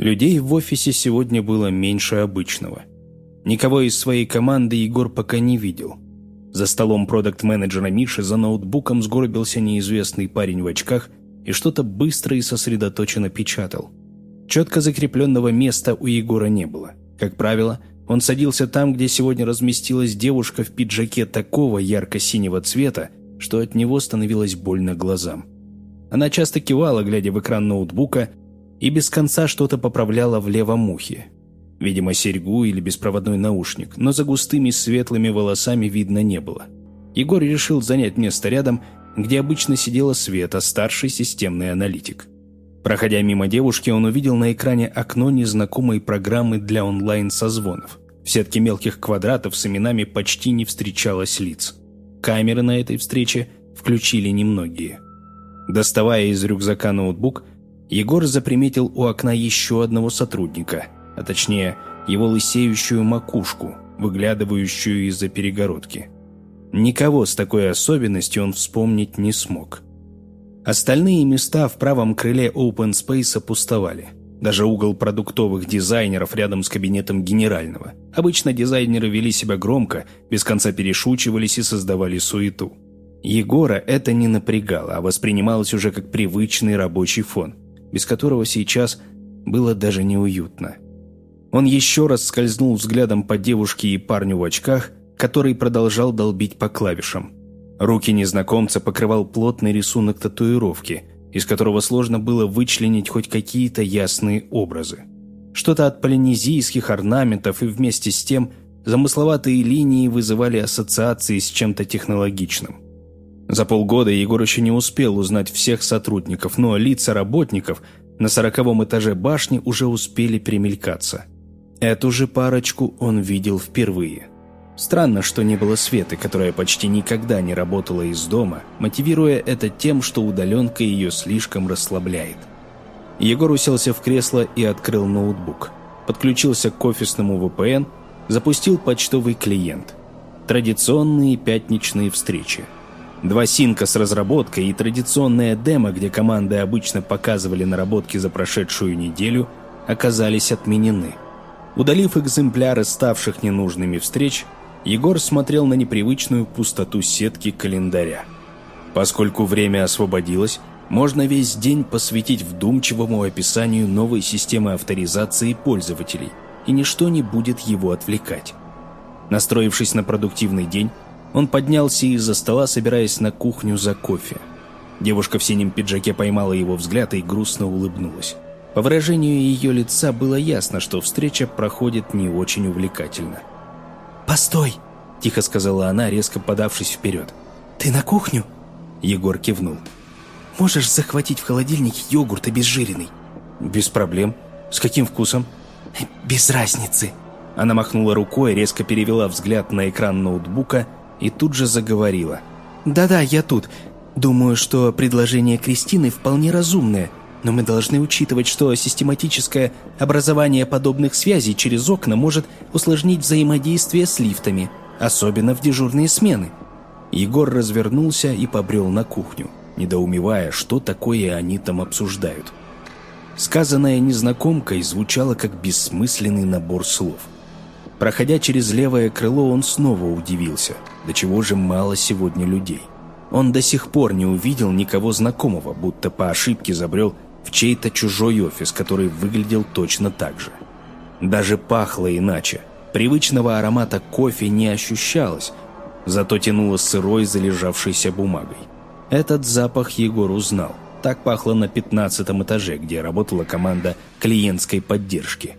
Людей в офисе сегодня было меньше обычного. Никого из своей команды Егор пока не видел. За столом продакт-менеджера Миши за ноутбуком сгорбился неизвестный парень в очках и что-то быстро и сосредоточенно печатал. Четко закрепленного места у Егора не было. Как правило, он садился там, где сегодня разместилась девушка в пиджаке такого ярко-синего цвета, что от него становилось больно глазам. Она часто кивала, глядя в экран ноутбука, и без конца что-то поправляла в левом ухе. Видимо, серьгу или беспроводной наушник, но за густыми светлыми волосами видно не было. Егор решил занять место рядом, где обычно сидела Света, старший системный аналитик. Проходя мимо девушки, он увидел на экране окно незнакомой программы для онлайн-созвонов. В сетке мелких квадратов с именами почти не встречалось лиц. Камеры на этой встрече включили немногие. Доставая из рюкзака ноутбук, Егор заприметил у окна еще одного сотрудника, а точнее, его лысеющую макушку, выглядывающую из-за перегородки. Никого с такой особенностью он вспомнить не смог. Остальные места в правом крыле Open Space пустовали. Даже угол продуктовых дизайнеров рядом с кабинетом генерального. Обычно дизайнеры вели себя громко, без конца перешучивались и создавали суету. Егора это не напрягало, а воспринималось уже как привычный рабочий фон, без которого сейчас было даже неуютно. Он еще раз скользнул взглядом по девушке и парню в очках, который продолжал долбить по клавишам. Руки незнакомца покрывал плотный рисунок татуировки, из которого сложно было вычленить хоть какие-то ясные образы. Что-то от полинезийских орнаментов, и вместе с тем замысловатые линии вызывали ассоциации с чем-то технологичным. За полгода Егор еще не успел узнать всех сотрудников, но лица работников на 40-м этаже башни уже успели примелькаться. Эту же парочку он видел впервые. Странно, что не было Светы, которая почти никогда не работала из дома, мотивируя это тем, что удаленка ее слишком расслабляет. Егор уселся в кресло и открыл ноутбук. Подключился к офисному VPN, запустил почтовый клиент. Традиционные пятничные встречи. 2 синка с разработкой и традиционная демо, где команды обычно показывали наработки за прошедшую неделю, оказались отменены. Удалив экземпляры ставших ненужными встреч, Егор смотрел на непривычную пустоту сетки календаря. Поскольку время освободилось, можно весь день посвятить вдумчивому описанию новой системы авторизации пользователей, и ничто не будет его отвлекать. Настроившись на продуктивный день, он поднялся из-за стола, собираясь на кухню за кофе. Девушка в синем пиджаке поймала его взгляд и грустно улыбнулась. По выражению ее лица было ясно, что встреча проходит не очень увлекательно. «Постой!» – тихо сказала она, резко подавшись вперед. «Ты на кухню?» Егор кивнул. «Можешь захватить в холодильнике йогурт обезжиренный?» «Без проблем. С каким вкусом?» «Без разницы». Она махнула рукой, резко перевела взгляд на экран ноутбука и тут же заговорила. «Да-да, я тут. Думаю, что предложение Кристины вполне разумное, но мы должны учитывать, что систематическое образование подобных связей через окна может усложнить взаимодействие с лифтами, особенно в дежурные смены». Егор развернулся и побрел на кухню, недоумевая, что такое они там обсуждают. Сказанное незнакомкой звучало как бессмысленный набор слов. Проходя через левое крыло, он снова удивился, до чего же мало сегодня людей. Он до сих пор не увидел никого знакомого, будто по ошибке забрел в чей-то чужой офис, который выглядел точно так же. Даже пахло иначе. Привычного аромата кофе не ощущалось, зато тянуло сырой залежавшейся бумагой. Этот запах Егор узнал. Так пахло на 15-м этаже, где работала команда клиентской поддержки.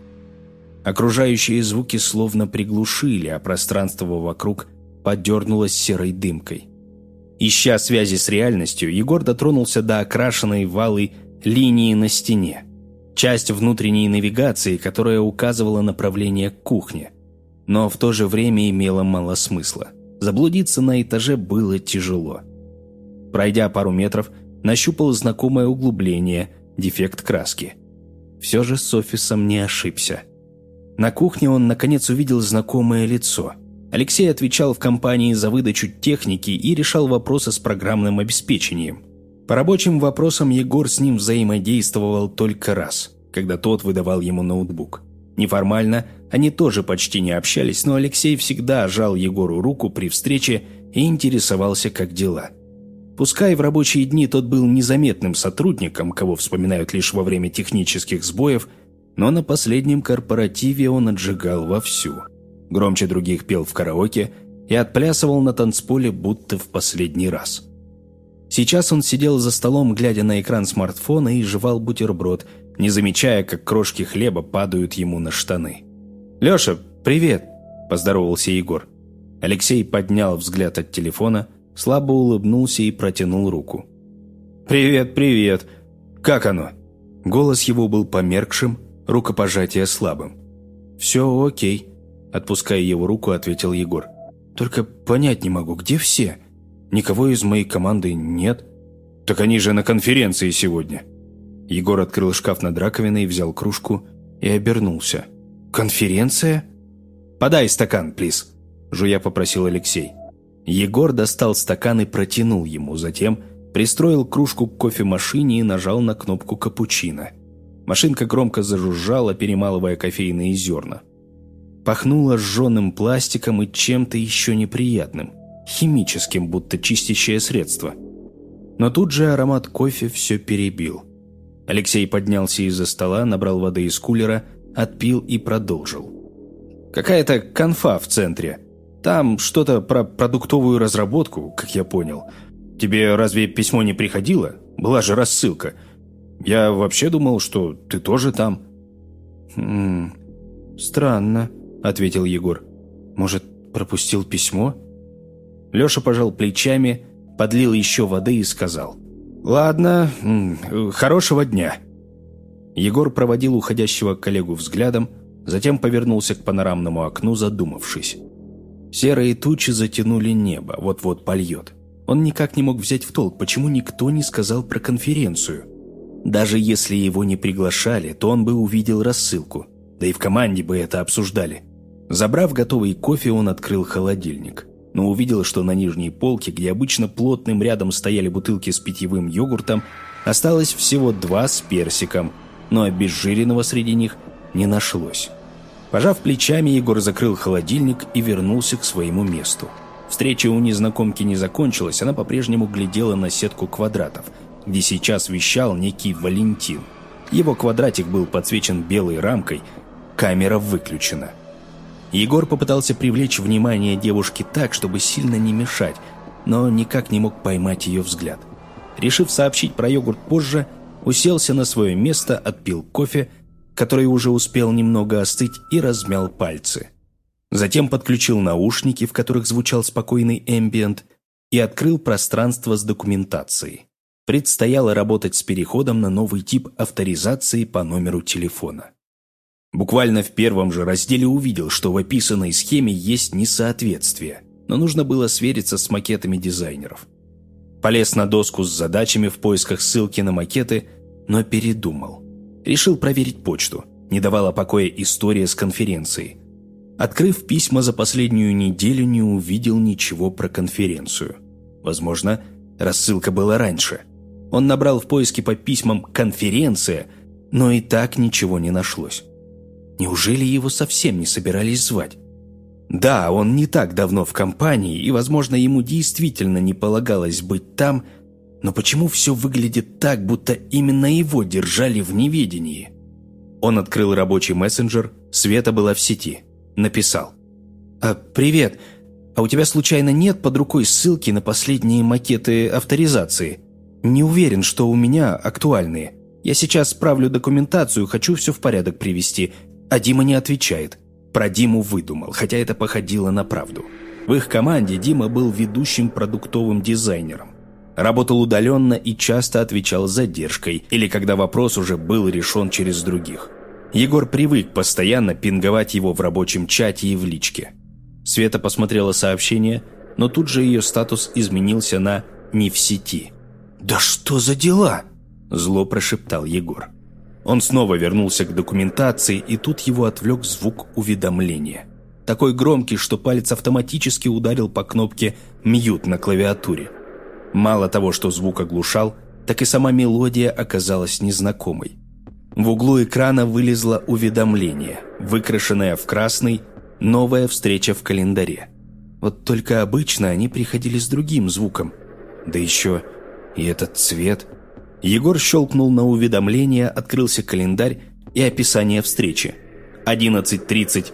Окружающие звуки словно приглушили, а пространство вокруг подернулось серой дымкой. Ища связи с реальностью, Егор дотронулся до окрашенной валой линии на стене. Часть внутренней навигации, которая указывала направление к кухне. Но в то же время имела мало смысла. Заблудиться на этаже было тяжело. Пройдя пару метров, нащупал знакомое углубление, дефект краски. Все же с офисом не ошибся. На кухне он, наконец, увидел знакомое лицо. Алексей отвечал в компании за выдачу техники и решал вопросы с программным обеспечением. По рабочим вопросам Егор с ним взаимодействовал только раз. когда тот выдавал ему ноутбук. Неформально они тоже почти не общались, но Алексей всегда жал Егору руку при встрече и интересовался, как дела. Пускай в рабочие дни тот был незаметным сотрудником, кого вспоминают лишь во время технических сбоев, но на последнем корпоративе он отжигал вовсю. Громче других пел в караоке и отплясывал на танцполе, будто в последний раз. Сейчас он сидел за столом, глядя на экран смартфона, и жевал бутерброд, не замечая, как крошки хлеба падают ему на штаны. «Леша, привет!» – поздоровался Егор. Алексей поднял взгляд от телефона, слабо улыбнулся и протянул руку. «Привет, привет! Как оно?» Голос его был померкшим, рукопожатие слабым. «Все окей», – отпуская его руку, ответил Егор. «Только понять не могу, где все? Никого из моей команды нет». «Так они же на конференции сегодня». Егор открыл шкаф над раковиной, взял кружку и обернулся. «Конференция?» «Подай стакан, плиз», – жуя попросил Алексей. Егор достал стакан и протянул ему, затем пристроил кружку к кофемашине и нажал на кнопку капучино. Машинка громко зажужжала, перемалывая кофейные зерна. Пахнуло сжженным пластиком и чем-то еще неприятным, химическим, будто чистящее средство. Но тут же аромат кофе все перебил. Алексей поднялся из-за стола, набрал воды из кулера, отпил и продолжил. «Какая-то конфа в центре. Там что-то про продуктовую разработку, как я понял. Тебе разве письмо не приходило? Была же рассылка. Я вообще думал, что ты тоже там». «Странно», — ответил Егор. «Может, пропустил письмо?» Леша пожал плечами, подлил еще воды и сказал: «Ладно, хорошего дня». Егор проводил уходящего коллегу взглядом, затем повернулся к панорамному окну, задумавшись. Серые тучи затянули небо, вот-вот польет. Он никак не мог взять в толк, почему никто не сказал про конференцию. Даже если его не приглашали, то он бы увидел рассылку, да и в команде бы это обсуждали. Забрав готовый кофе, он открыл холодильник, но увидел, что на нижней полке, где обычно плотным рядом стояли бутылки с питьевым йогуртом, осталось всего 2 с персиком, но обезжиренного среди них не нашлось. Пожав плечами, Егор закрыл холодильник и вернулся к своему месту. Встреча у незнакомки не закончилась, она по-прежнему глядела на сетку квадратов, где сейчас вещал некий Валентин. Его квадратик был подсвечен белой рамкой, камера выключена. Егор попытался привлечь внимание девушки так, чтобы сильно не мешать, но никак не мог поймать ее взгляд. Решив сообщить про йогурт позже, уселся на свое место, отпил кофе, который уже успел немного остыть, и размял пальцы. Затем подключил наушники, в которых звучал спокойный эмбиент, и открыл пространство с документацией. Предстояло работать с переходом на новый тип авторизации по номеру телефона. Буквально в первом же разделе увидел, что в описанной схеме есть несоответствие, но нужно было свериться с макетами дизайнеров. Полез на доску с задачами в поисках ссылки на макеты, но передумал. Решил проверить почту. Не давала покоя история с конференцией. Открыв письма за последнюю неделю, не увидел ничего про конференцию. Возможно, рассылка была раньше. Он набрал в поиске по письмам «конференция», но и так ничего не нашлось. Неужели его совсем не собирались звать? Да, он не так давно в компании, и, возможно, ему действительно не полагалось быть там, но почему все выглядит так, будто именно его держали в неведении? Он открыл рабочий мессенджер, Света была в сети. Написал: «Привет, а у тебя случайно нет под рукой ссылки на последние макеты авторизации? Не уверен, что у меня актуальные. Я сейчас справлю документацию, хочу все в порядок привести». А Дима не отвечает. Про Диму выдумал, хотя это походило на правду. В их команде Дима был ведущим продуктовым дизайнером. Работал удаленно и часто отвечал с задержкой, или когда вопрос уже был решен через других. Егор привык постоянно пинговать его в рабочем чате и в личке. Света посмотрела сообщение, но тут же ее статус изменился на «не в сети». «Да что за дела?» – зло прошептал Егор. Он снова вернулся к документации, и тут его отвлек звук уведомления. Такой громкий, что палец автоматически ударил по кнопке «Мьют» на клавиатуре. Мало того, что звук оглушал, так и сама мелодия оказалась незнакомой. В углу экрана вылезло уведомление, выкрашенное в красный «Новая встреча в календаре». Вот только обычно они приходили с другим звуком. Да еще и этот цвет. Егор щелкнул на уведомление, открылся календарь и описание встречи. 11:30,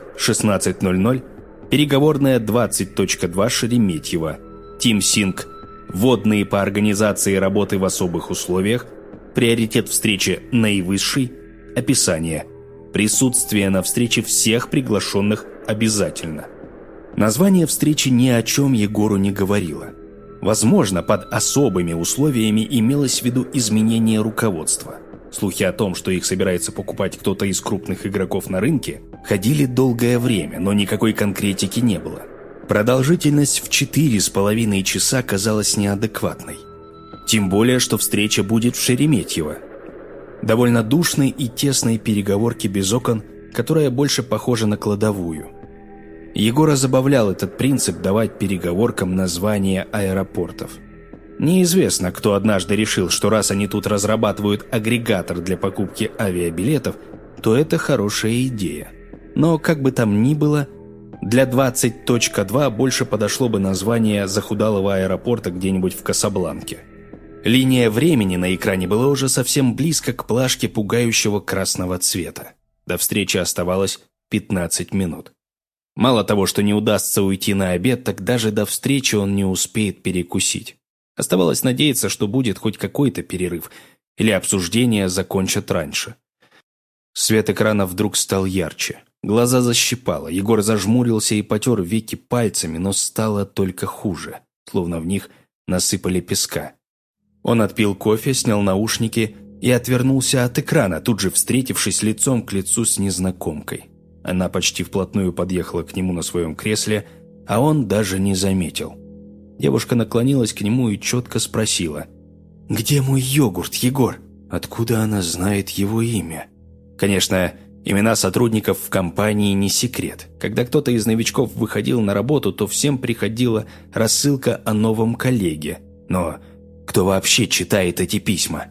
16:00, переговорная 20.2 Шереметьево, Тимсинг, вводные по организации работы в особых условиях, приоритет встречи наивысший, описание, присутствие на встрече всех приглашенных обязательно. Название встречи ни о чем Егору не говорило. Возможно, под особыми условиями имелось в виду изменение руководства. Слухи о том, что их собирается покупать кто-то из крупных игроков на рынке, ходили долгое время, но никакой конкретики не было. Продолжительность в 4,5 часа казалась неадекватной. Тем более, что встреча будет в Шереметьево. Довольно душной и тесной переговорки без окон, которая больше похожа на кладовую. Егора забавлял этот принцип давать переговоркам названия аэропортов. Неизвестно, кто однажды решил, что раз они тут разрабатывают агрегатор для покупки авиабилетов, то это хорошая идея. Но, как бы там ни было, для 20.2 больше подошло бы название захудалого аэропорта где-нибудь в Касабланке. Линия времени на экране была уже совсем близко к плашке пугающего красного цвета. До встречи оставалось 15 минут. Мало того, что не удастся уйти на обед, так даже до встречи он не успеет перекусить. Оставалось надеяться, что будет хоть какой-то перерыв, или обсуждение закончат раньше. Свет экрана вдруг стал ярче. Глаза защипало, Егор зажмурился и потер веки пальцами, но стало только хуже, словно в них насыпали песка. Он отпил кофе, снял наушники и отвернулся от экрана, тут же встретившись лицом к лицу с незнакомкой. Она почти вплотную подъехала к нему на своем кресле, а он даже не заметил. Девушка наклонилась к нему и четко спросила: «Где мой йогурт, Егор?» Откуда она знает его имя? Конечно, имена сотрудников в компании не секрет. Когда кто-то из новичков выходил на работу, то всем приходила рассылка о новом коллеге. Но кто вообще читает эти письма?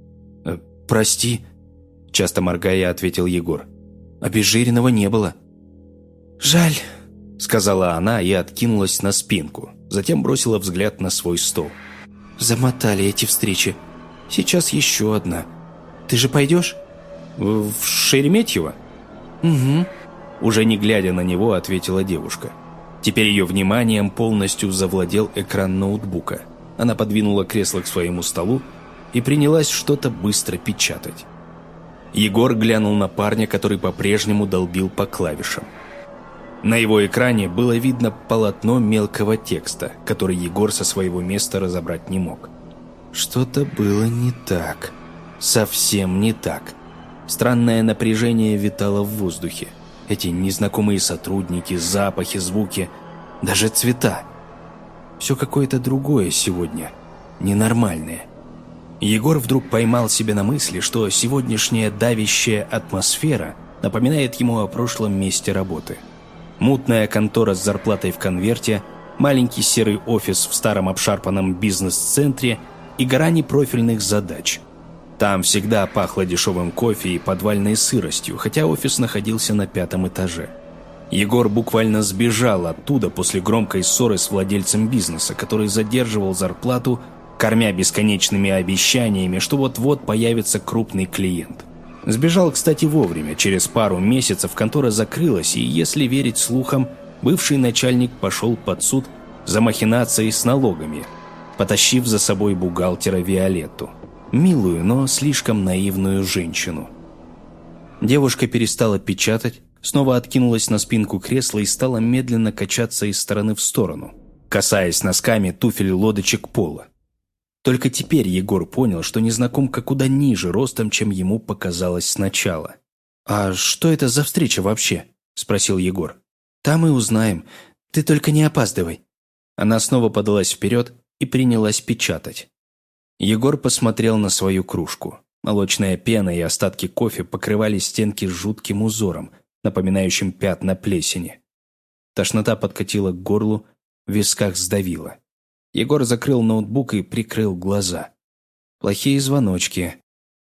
«Прости», – часто моргая, ответил Егор. «Обезжиренного не было». «Жаль», – сказала она и откинулась на спинку. Затем бросила взгляд на свой стол. «Замотали эти встречи. Сейчас еще одна. Ты же пойдешь?» «В Шереметьево?» «Угу», – уже не глядя на него, ответила девушка. Теперь ее вниманием полностью завладел экран ноутбука. Она подвинула кресло к своему столу и принялась что-то быстро печатать. Егор глянул на парня, который по-прежнему долбил по клавишам. На его экране было видно полотно мелкого текста, который Егор со своего места разобрать не мог. Что-то было не так. Совсем не так. Странное напряжение витало в воздухе. Эти незнакомые сотрудники, запахи, звуки, даже цвета. Все какое-то другое сегодня, ненормальное. Егор вдруг поймал себя на мысли, что сегодняшняя давящая атмосфера напоминает ему о прошлом месте работы. Мутная контора с зарплатой в конверте, маленький серый офис в старом обшарпанном бизнес-центре и гора непрофильных задач. Там всегда пахло дешевым кофе и подвальной сыростью, хотя офис находился на 5-м этаже. Егор буквально сбежал оттуда после громкой ссоры с владельцем бизнеса, который задерживал зарплату, кормя бесконечными обещаниями, что вот-вот появится крупный клиент. Сбежал, кстати, вовремя. Через пару месяцев контора закрылась, и, если верить слухам, бывший начальник пошел под суд за махинации с налогами, потащив за собой бухгалтера Виолетту. Милую, но слишком наивную женщину. Девушка перестала печатать, снова откинулась на спинку кресла и стала медленно качаться из стороны в сторону, касаясь носками туфель лодочек пола. Только теперь Егор понял, что незнакомка куда ниже ростом, чем ему показалось сначала. «А что это за встреча вообще?» – спросил Егор. «Там и узнаем. Ты только не опаздывай». Она снова подалась вперед и принялась печатать. Егор посмотрел на свою кружку. Молочная пена и остатки кофе покрывали стенки жутким узором, напоминающим пятна плесени. Тошнота подкатила к горлу, в висках сдавила. Егор закрыл ноутбук и прикрыл глаза. Плохие звоночки.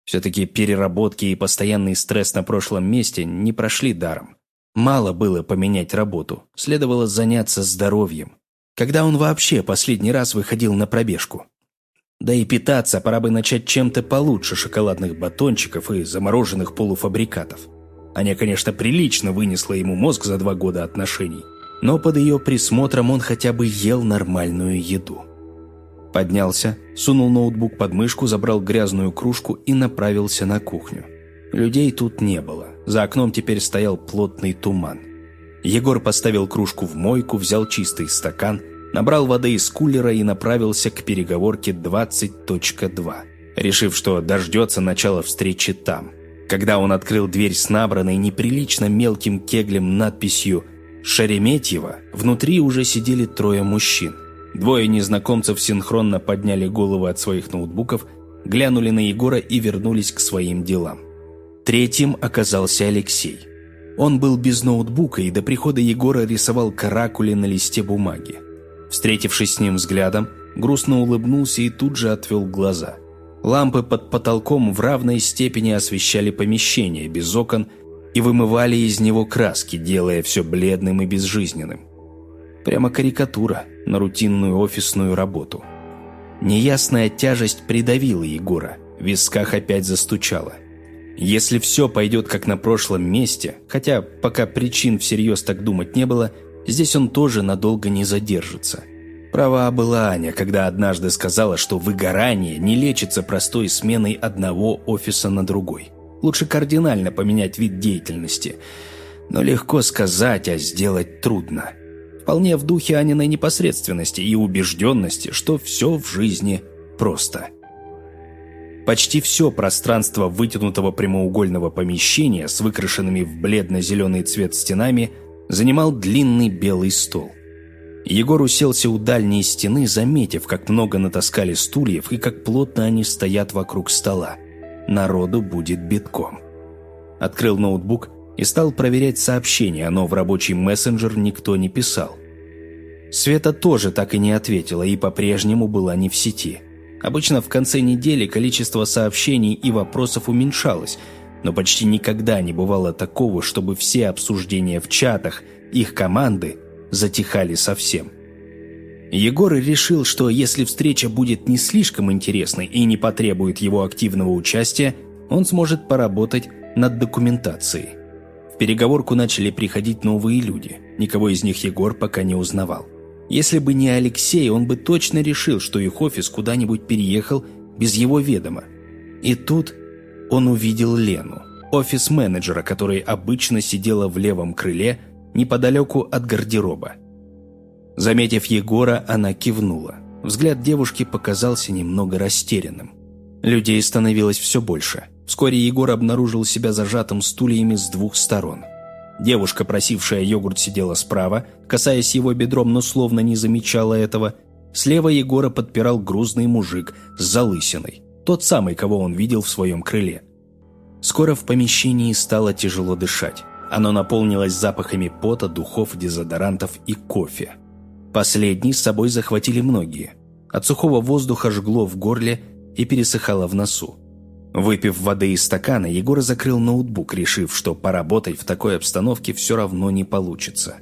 Все-таки переработки и постоянный стресс на прошлом месте не прошли даром. Мало было поменять работу, следовало заняться здоровьем. Когда он вообще последний раз выходил на пробежку? Да и питаться пора бы начать чем-то получше шоколадных батончиков и замороженных полуфабрикатов. Аня, конечно, прилично вынесла ему мозг за 2 года отношений, но под ее присмотром он хотя бы ел нормальную еду. Поднялся, сунул ноутбук под мышку, забрал грязную кружку и направился на кухню. Людей тут не было, за окном теперь стоял плотный туман. Егор поставил кружку в мойку, взял чистый стакан, набрал воды из кулера и направился к переговорке 20.2, решив, что дождется начала встречи там. Когда он открыл дверь с набранной неприлично мелким кеглем надписью «Шереметьево», внутри уже сидели 3 мужчин. 2 незнакомцев синхронно подняли головы от своих ноутбуков, глянули на Егора и вернулись к своим делам. 3-м оказался Алексей. Он был без ноутбука и до прихода Егора рисовал каракули на листе бумаги. Встретившись с ним взглядом, грустно улыбнулся и тут же отвел глаза. Лампы под потолком в равной степени освещали помещение без окон и вымывали из него краски, делая все бледным и безжизненным. Прямо карикатура на рутинную офисную работу. Неясная тяжесть придавила Егора, в висках опять застучало. Если все пойдет как на прошлом месте, хотя пока причин всерьез так думать не было, здесь он тоже надолго не задержится. Права была Аня, когда однажды сказала, что выгорание не лечится простой сменой одного офиса на другой. Лучше кардинально поменять вид деятельности. Но легко сказать, а сделать трудно. Вполне в духе Аниной непосредственности и убежденности, что все в жизни просто. Почти все пространство вытянутого прямоугольного помещения с выкрашенными в бледно-зеленый цвет стенами занимал длинный белый стол. Егор уселся у дальней стены, заметив, как много натаскали стульев и как плотно они стоят вокруг стола. Народу будет битком. Открыл ноутбук и стал проверять сообщения, но в рабочий мессенджер никто не писал. Света тоже так и не ответила и по-прежнему была не в сети. Обычно в конце недели количество сообщений и вопросов уменьшалось, но почти никогда не бывало такого, чтобы все обсуждения в чатах их команды затихали совсем. Егор решил, что если встреча будет не слишком интересной и не потребует его активного участия, он сможет поработать над документацией. В переговорку начали приходить новые люди, никого из них Егор пока не узнавал. Если бы не Алексей, он бы точно решил, что их офис куда-нибудь переехал без его ведома. И тут он увидел Лену, офис-менеджера, которая обычно сидела в левом крыле неподалеку от гардероба. Заметив Егора, она кивнула. Взгляд девушки показался немного растерянным. Людей становилось все больше. Вскоре Егор обнаружил себя зажатым стульями с 2 сторон. Девушка, просившая йогурт, сидела справа, касаясь его бедром, но словно не замечала этого. Слева Егора подпирал грузный мужик с залысиной, тот самый, кого он видел в своем крыле. Скоро в помещении стало тяжело дышать. Оно наполнилось запахами пота, духов, дезодорантов и кофе. Последний с собой захватили многие. От сухого воздуха жгло в горле и пересыхало в носу. Выпив воды из стакана, Егор закрыл ноутбук, решив, что поработать в такой обстановке все равно не получится.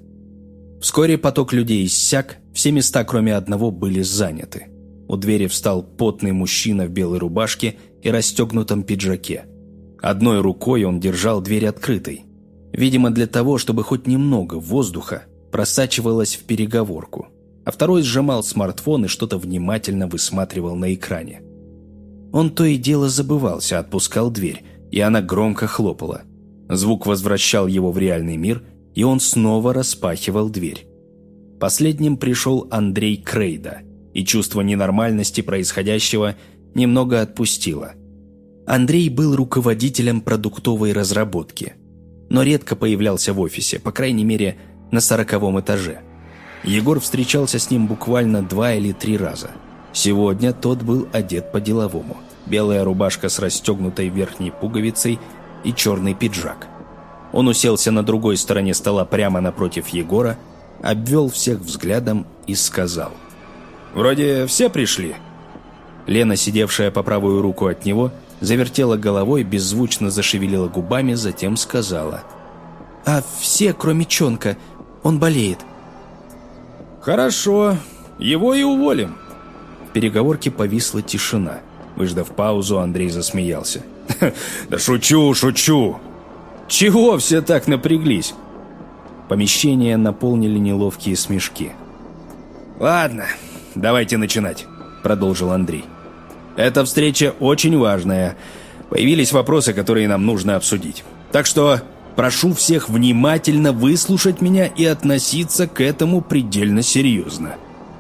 Вскоре поток людей иссяк, все места, кроме одного, были заняты. У двери встал потный мужчина в белой рубашке и расстегнутом пиджаке. Одной рукой он держал дверь открытой. Видимо, для того, чтобы хоть немного воздуха просачивалось в переговорку, а второй сжимал смартфон и что-то внимательно высматривал на экране. Он то и дело забывался, отпускал дверь, и она громко хлопала. Звук возвращал его в реальный мир, и он снова распахивал дверь. Последним пришел Андрей Крейда, и чувство ненормальности происходящего немного отпустило. Андрей был руководителем продуктовой разработки, но редко появлялся в офисе, по крайней мере, на 40-м этаже. Егор встречался с ним буквально 2 или 3 раза. Сегодня тот был одет по-деловому. Белая рубашка с расстегнутой верхней пуговицей и черный пиджак. Он уселся на другой стороне стола прямо напротив Егора, обвел всех взглядом и сказал: «Вроде все пришли». Лена, сидевшая по правую руку от него, Завертела головой, беззвучно зашевелила губами, затем сказала: «А все, кроме Чонка, он болеет». «Хорошо, его и уволим». В переговорке повисла тишина. Выждав паузу, Андрей засмеялся. «Да шучу, шучу! Чего все так напряглись?» Помещение наполнили неловкие смешки. «Ладно, давайте начинать», — продолжил Андрей. «Эта встреча очень важная. Появились вопросы, которые нам нужно обсудить. Так что прошу всех внимательно выслушать меня и относиться к этому предельно серьезно».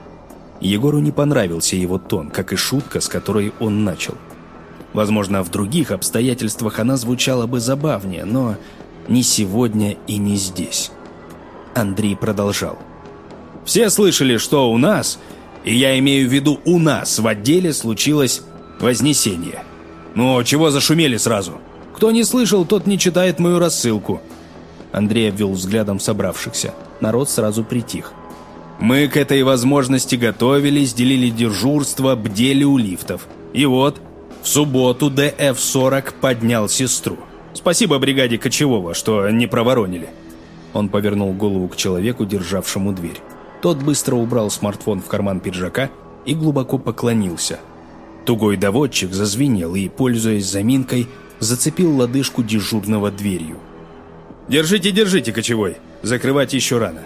Егору не понравился его тон, как и шутка, с которой он начал. Возможно, в других обстоятельствах она звучала бы забавнее, но не сегодня и не здесь. Андрей продолжал. «Все слышали, что у нас, и я имею в виду у нас, в отделе случилось вознесение. Ну, чего зашумели сразу? Кто не слышал, тот не читает мою рассылку». Андрей обвел взглядом собравшихся. Народ сразу притих. «Мы к этой возможности готовились, делили дежурство, бдели у лифтов. И вот, в субботу ДФ-40 поднял сестру. Спасибо бригаде Кочевого, что не проворонили». Он повернул голову к человеку, державшему дверь. Тот быстро убрал смартфон в карман пиджака и глубоко поклонился. Тугой доводчик зазвенел и, пользуясь заминкой, зацепил лодыжку дежурного дверью. «Держите, держите, Кочевой, закрывать еще рано».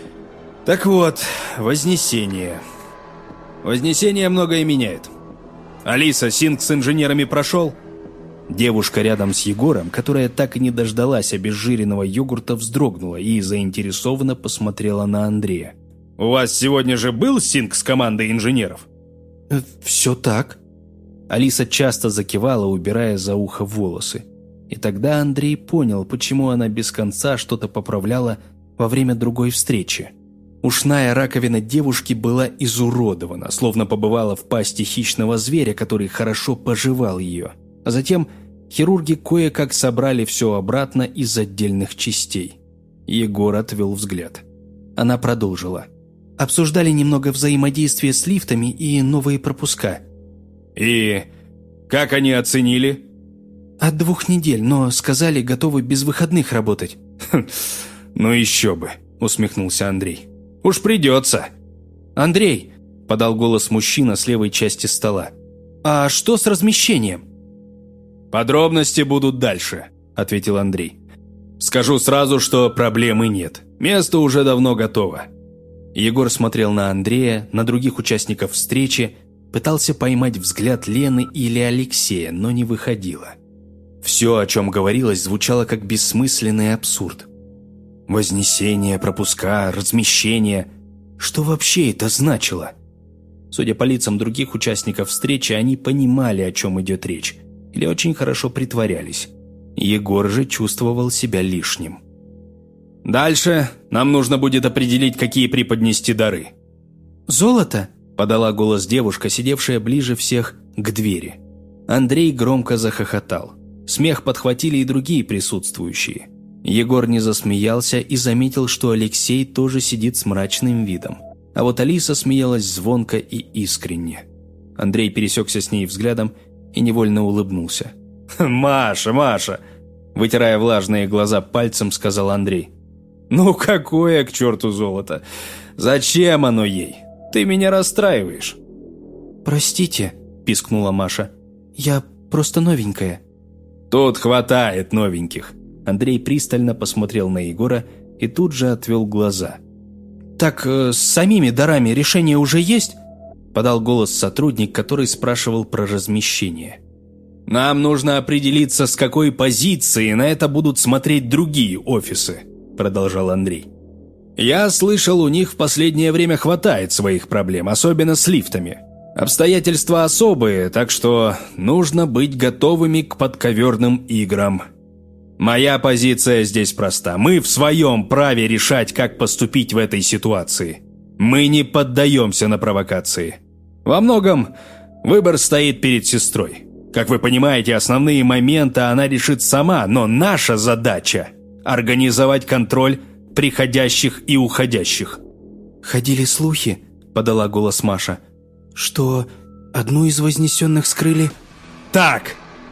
Так вот, Вознесение. Вознесение многое меняет. Алиса, синк с инженерами прошел?» Девушка рядом с Егором, которая так и не дождалась обезжиренного йогурта, вздрогнула и заинтересованно посмотрела на Андрея. «У вас сегодня же был синк с командой инженеров?» «Все так». Алиса часто закивала, убирая за ухо волосы. И тогда Андрей понял, почему она без конца что-то поправляла во время другой встречи. Ушная раковина девушки была изуродована, словно побывала в пасти хищного зверя, который хорошо пожевал ее. А затем хирурги кое-как собрали все обратно из отдельных частей. Егор отвел взгляд. Она продолжила. «Обсуждали немного взаимодействие с лифтами и новые пропуска». «И как они оценили?» «От 2 недель, но сказали, готовы без выходных работать». «Ну еще бы», — усмехнулся Андрей. «Уж придется». «Андрей», — подал голос мужчина с левой части стола. «А что с размещением?» «Подробности будут дальше», — ответил Андрей. «Скажу сразу, что проблемы нет. Место уже давно готово». Егор смотрел на Андрея, на других участников встречи, пытался поймать взгляд Лены или Алексея, но не выходило. Все, о чем говорилось, звучало как бессмысленный абсурд. Вознесение, пропуска, размещение. Что вообще это значило? Судя по лицам других участников встречи, они понимали, о чем идет речь, или очень хорошо притворялись. Егор же чувствовал себя лишним. «Дальше нам нужно будет определить, какие преподнести дары». «Золото?» – подала голос девушка, сидевшая ближе всех к двери. Андрей громко захохотал. Смех подхватили и другие присутствующие. Егор не засмеялся и заметил, что Алексей тоже сидит с мрачным видом. А вот Алиса смеялась звонко и искренне. Андрей пересекся с ней взглядом и невольно улыбнулся. «Маша, Маша!» – вытирая влажные глаза пальцем, сказал Андрей. «Ну какое к черту золото? Зачем оно ей? Ты меня расстраиваешь». «Простите», – пискнула Маша. «Я просто новенькая». «Тут хватает новеньких». Андрей пристально посмотрел на Егора и тут же отвел глаза. «Так с самими дарами решение уже есть?» – подал голос сотрудник, который спрашивал про размещение. «Нам нужно определиться, с какой позиции на это будут смотреть другие офисы», – продолжал Андрей. «Я слышал, у них в последнее время хватает своих проблем, особенно с лифтами. Обстоятельства особые, так что нужно быть готовыми к подковерным играм. Моя позиция здесь проста. Мы в своем праве решать, как поступить в этой ситуации. Мы не поддаемся на провокации. Во многом выбор стоит перед сестрой. Как вы понимаете, основные моменты она решит сама, но наша задача – организовать контроль приходящих и уходящих». «Ходили слухи», – подала голос Маша, – «что одну из вознесенных скрыли». «Так,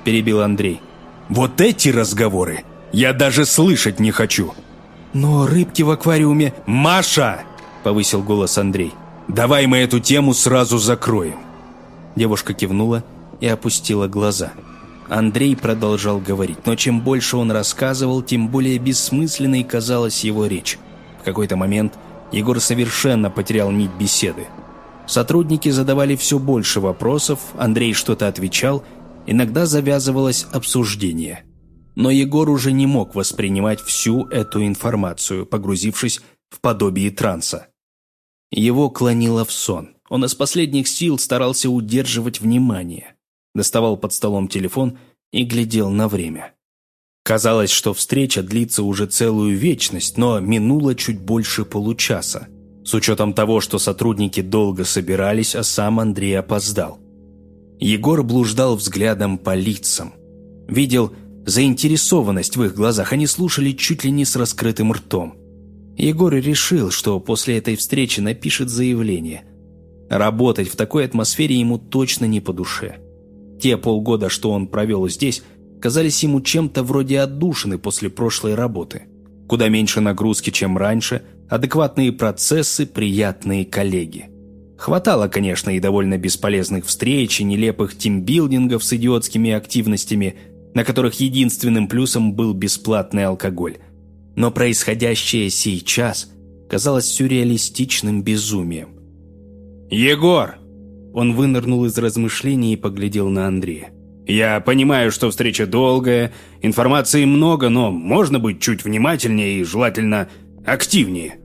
перебил Андрей. «Вот эти разговоры я даже слышать не хочу!» «Но рыбки в аквариуме...» «Маша!» – повысил голос Андрей. «Давай мы эту тему сразу закроем!» Девушка кивнула и опустила глаза. Андрей продолжал говорить, но чем больше он рассказывал, тем более бессмысленной казалась его речь. В какой-то момент Егор совершенно потерял нить беседы. Сотрудники задавали все больше вопросов, Андрей что-то отвечал, иногда завязывалось обсуждение. Но Егор уже не мог воспринимать всю эту информацию, погрузившись в подобие транса. Его клонило в сон. Он из последних сил старался удерживать внимание. Доставал под столом телефон и глядел на время. Казалось, что встреча длится уже целую вечность, но минуло чуть больше получаса. С учетом того, что сотрудники долго собирались, а сам Андрей опоздал. Егор блуждал взглядом по лицам. Видел заинтересованность в их глазах, они слушали чуть ли не с раскрытым ртом. Егор решил, что после этой встречи напишет заявление. Работать в такой атмосфере ему точно не по душе. Те полгода, что он провел здесь, казались ему чем-то вроде отдушины после прошлой работы. Куда меньше нагрузки, чем раньше, адекватные процессы, приятные коллеги. Хватало, конечно, и довольно бесполезных встреч, и нелепых тимбилдингов с идиотскими активностями, на которых единственным плюсом был бесплатный алкоголь. Но происходящее сейчас казалось сюрреалистичным безумием. «Егор!» Он вынырнул из размышлений и поглядел на Андрея. «Я понимаю, что встреча долгая, информации много, но можно быть чуть внимательнее и, желательно, активнее».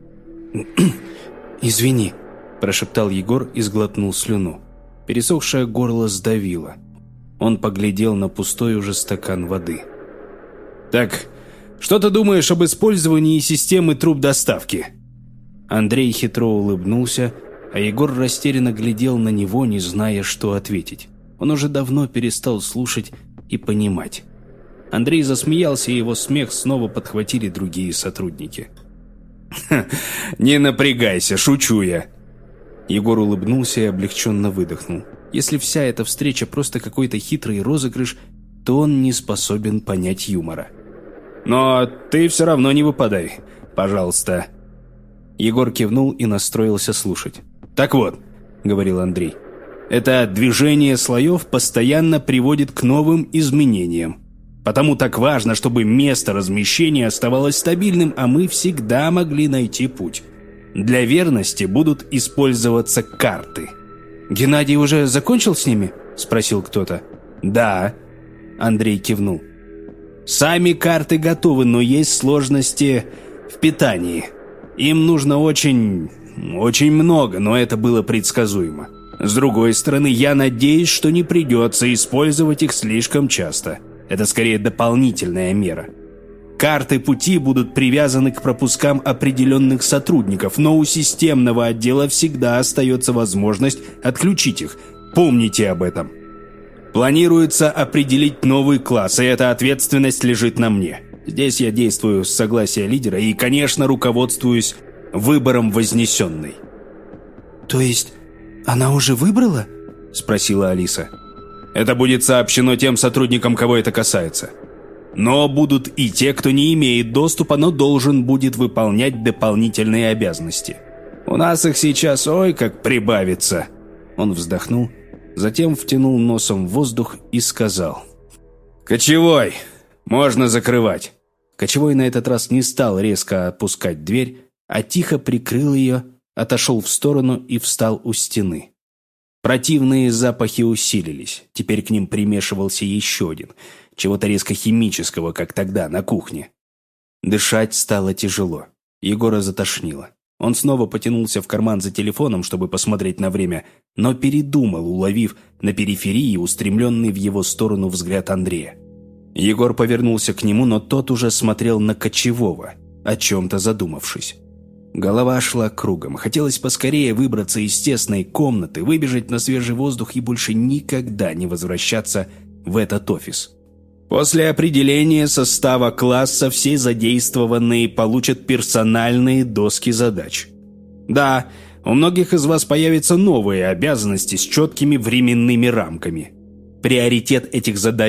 «Извини», – прошептал Егор и сглотнул слюну. Пересохшее горло сдавило. Он поглядел на пустой уже стакан воды. «Так, что ты думаешь об использовании системы труб доставки?» Андрей хитро улыбнулся, а Егор растерянно глядел на него, не зная, что ответить. Он уже давно перестал слушать и понимать. Андрей засмеялся, и его смех снова подхватили другие сотрудники. «Не напрягайся, шучу я!» Егор улыбнулся и облегченно выдохнул. Если вся эта встреча просто какой-то хитрый розыгрыш, то он не способен понять юмора. «Но ты все равно не выпадай, пожалуйста!» Егор кивнул и настроился слушать. «Так вот», — говорил Андрей, — «это движение слоев постоянно приводит к новым изменениям. Потому так важно, чтобы место размещения оставалось стабильным, а мы всегда могли найти путь. Для верности будут использоваться карты». «Геннадий уже закончил с ними?» – спросил кто-то. «Да», – Андрей кивнул. «Сами карты готовы, но есть сложности в питании. Им нужно очень много, но это было предсказуемо. С другой стороны, я надеюсь, что не придется использовать их слишком часто. Это скорее дополнительная мера. Карты пути будут привязаны к пропускам определенных сотрудников, но у системного отдела всегда остается возможность отключить их. Помните об этом. Планируется определить новый класс, и эта ответственность лежит на мне. Здесь я действую с согласия лидера и, конечно, руководствуюсь выбором вознесенной». «То есть она уже выбрала?» – спросила Алиса. «Это будет сообщено тем сотрудникам, кого это касается. Но будут и те, кто не имеет доступа, но должен будет выполнять дополнительные обязанности. У нас их сейчас, ой, как прибавится». Он вздохнул, затем втянул носом в воздух и сказал: «Кочевой, можно закрывать». Кочевой на этот раз не стал резко опускать дверь, а тихо прикрыл ее, отошел в сторону и встал у стены. Противные запахи усилились, теперь к ним примешивался еще один, чего-то резко химического, как тогда, на кухне. Дышать стало тяжело, Егора затошнило. Он снова потянулся в карман за телефоном, чтобы посмотреть на время, но передумал, уловив на периферии устремленный в его сторону взгляд Андрея. Егор повернулся к нему, но тот уже смотрел на Кочевого, о чем-то задумавшись. Голова шла кругом. Хотелось поскорее выбраться из тесной комнаты, выбежать на свежий воздух и больше никогда не возвращаться в этот офис. После определения состава класса все задействованные получат персональные доски задач. Да, у многих из вас появятся новые обязанности с четкими временными рамками. Приоритет этих задач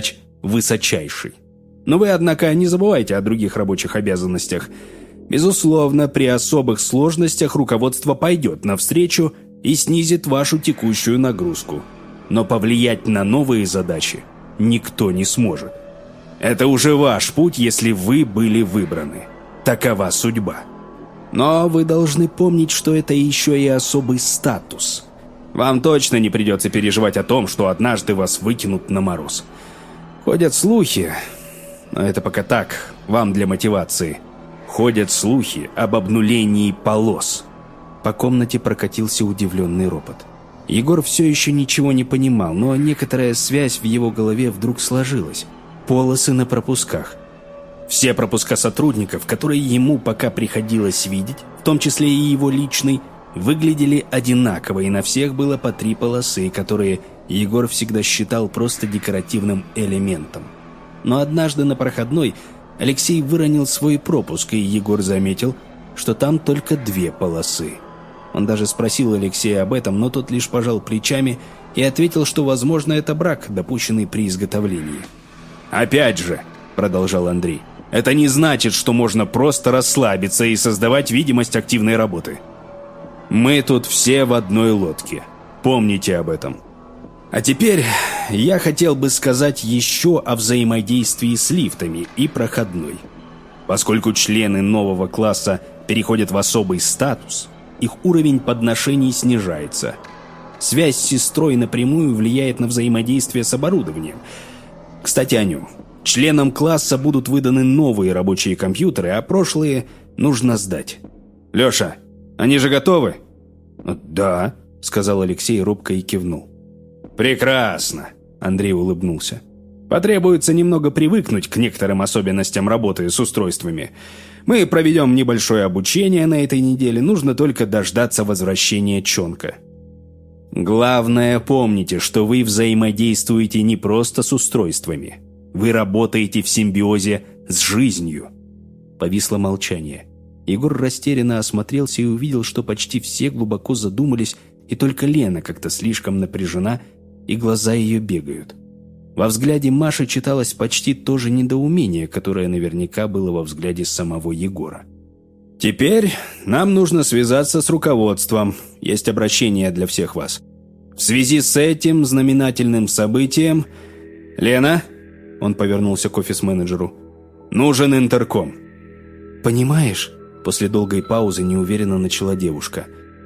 высочайший. Но вы, однако, не забывайте о других рабочих обязанностях. Безусловно, при особых сложностях руководство пойдет навстречу и снизит вашу текущую нагрузку. Но повлиять на новые задачи никто не сможет. Это уже ваш путь, если вы были выбраны. Такова судьба. Но вы должны помнить, что это еще и особый статус. Вам точно не придется переживать о том, что однажды вас выкинут на мороз. Ходят слухи, но это пока так, вам для мотивации. Ходят слухи об обнулении полос. По комнате прокатился удивленный ропот. Егор все еще ничего не понимал, но некоторая связь в его голове вдруг сложилась. Полосы на пропусках. Все пропуска сотрудников, которые ему пока приходилось видеть, в том числе и его личный, выглядели одинаково, и на всех было по 3 полосы, которые Егор всегда считал просто декоративным элементом. Но однажды на проходной Алексей выронил свой пропуск, и Егор заметил, что там только 2 полосы. Он даже спросил Алексея об этом, но тот лишь пожал плечами и ответил, что, возможно, это брак, допущенный при изготовлении. «Опять же», — продолжал Андрей, — «это не значит, что можно просто расслабиться и создавать видимость активной работы. Мы тут все в одной лодке. Помните об этом. А теперь я хотел бы сказать еще о взаимодействии с лифтами и проходной. Поскольку члены нового класса переходят в особый статус, их уровень подношений снижается. Связь с сестрой напрямую влияет на взаимодействие с оборудованием. Кстати, о нем. Членам класса будут выданы новые рабочие компьютеры, а прошлые нужно сдать. Леша, они же готовы?» «Да», — сказал Алексей робко и кивнул. «Прекрасно», — Андрей улыбнулся. «Потребуется немного привыкнуть к некоторым особенностям работы с устройствами. Мы проведем небольшое обучение на этой неделе, нужно только дождаться возвращения Чонка. Главное, помните, что вы взаимодействуете не просто с устройствами. Вы работаете в симбиозе с жизнью». Повисло молчание. Егор растерянно осмотрелся и увидел, что почти все глубоко задумались, и только Лена как-то слишком напряжена, и глаза ее бегают. Во взгляде Маши читалось почти то же недоумение, которое наверняка было во взгляде самого Егора. «Теперь нам нужно связаться с руководством. Есть обращение для всех вас. В связи с этим знаменательным событием... Лена?» Он повернулся к офис-менеджеру. «Нужен интерком». «Понимаешь?» После долгой паузы неуверенно начала девушка.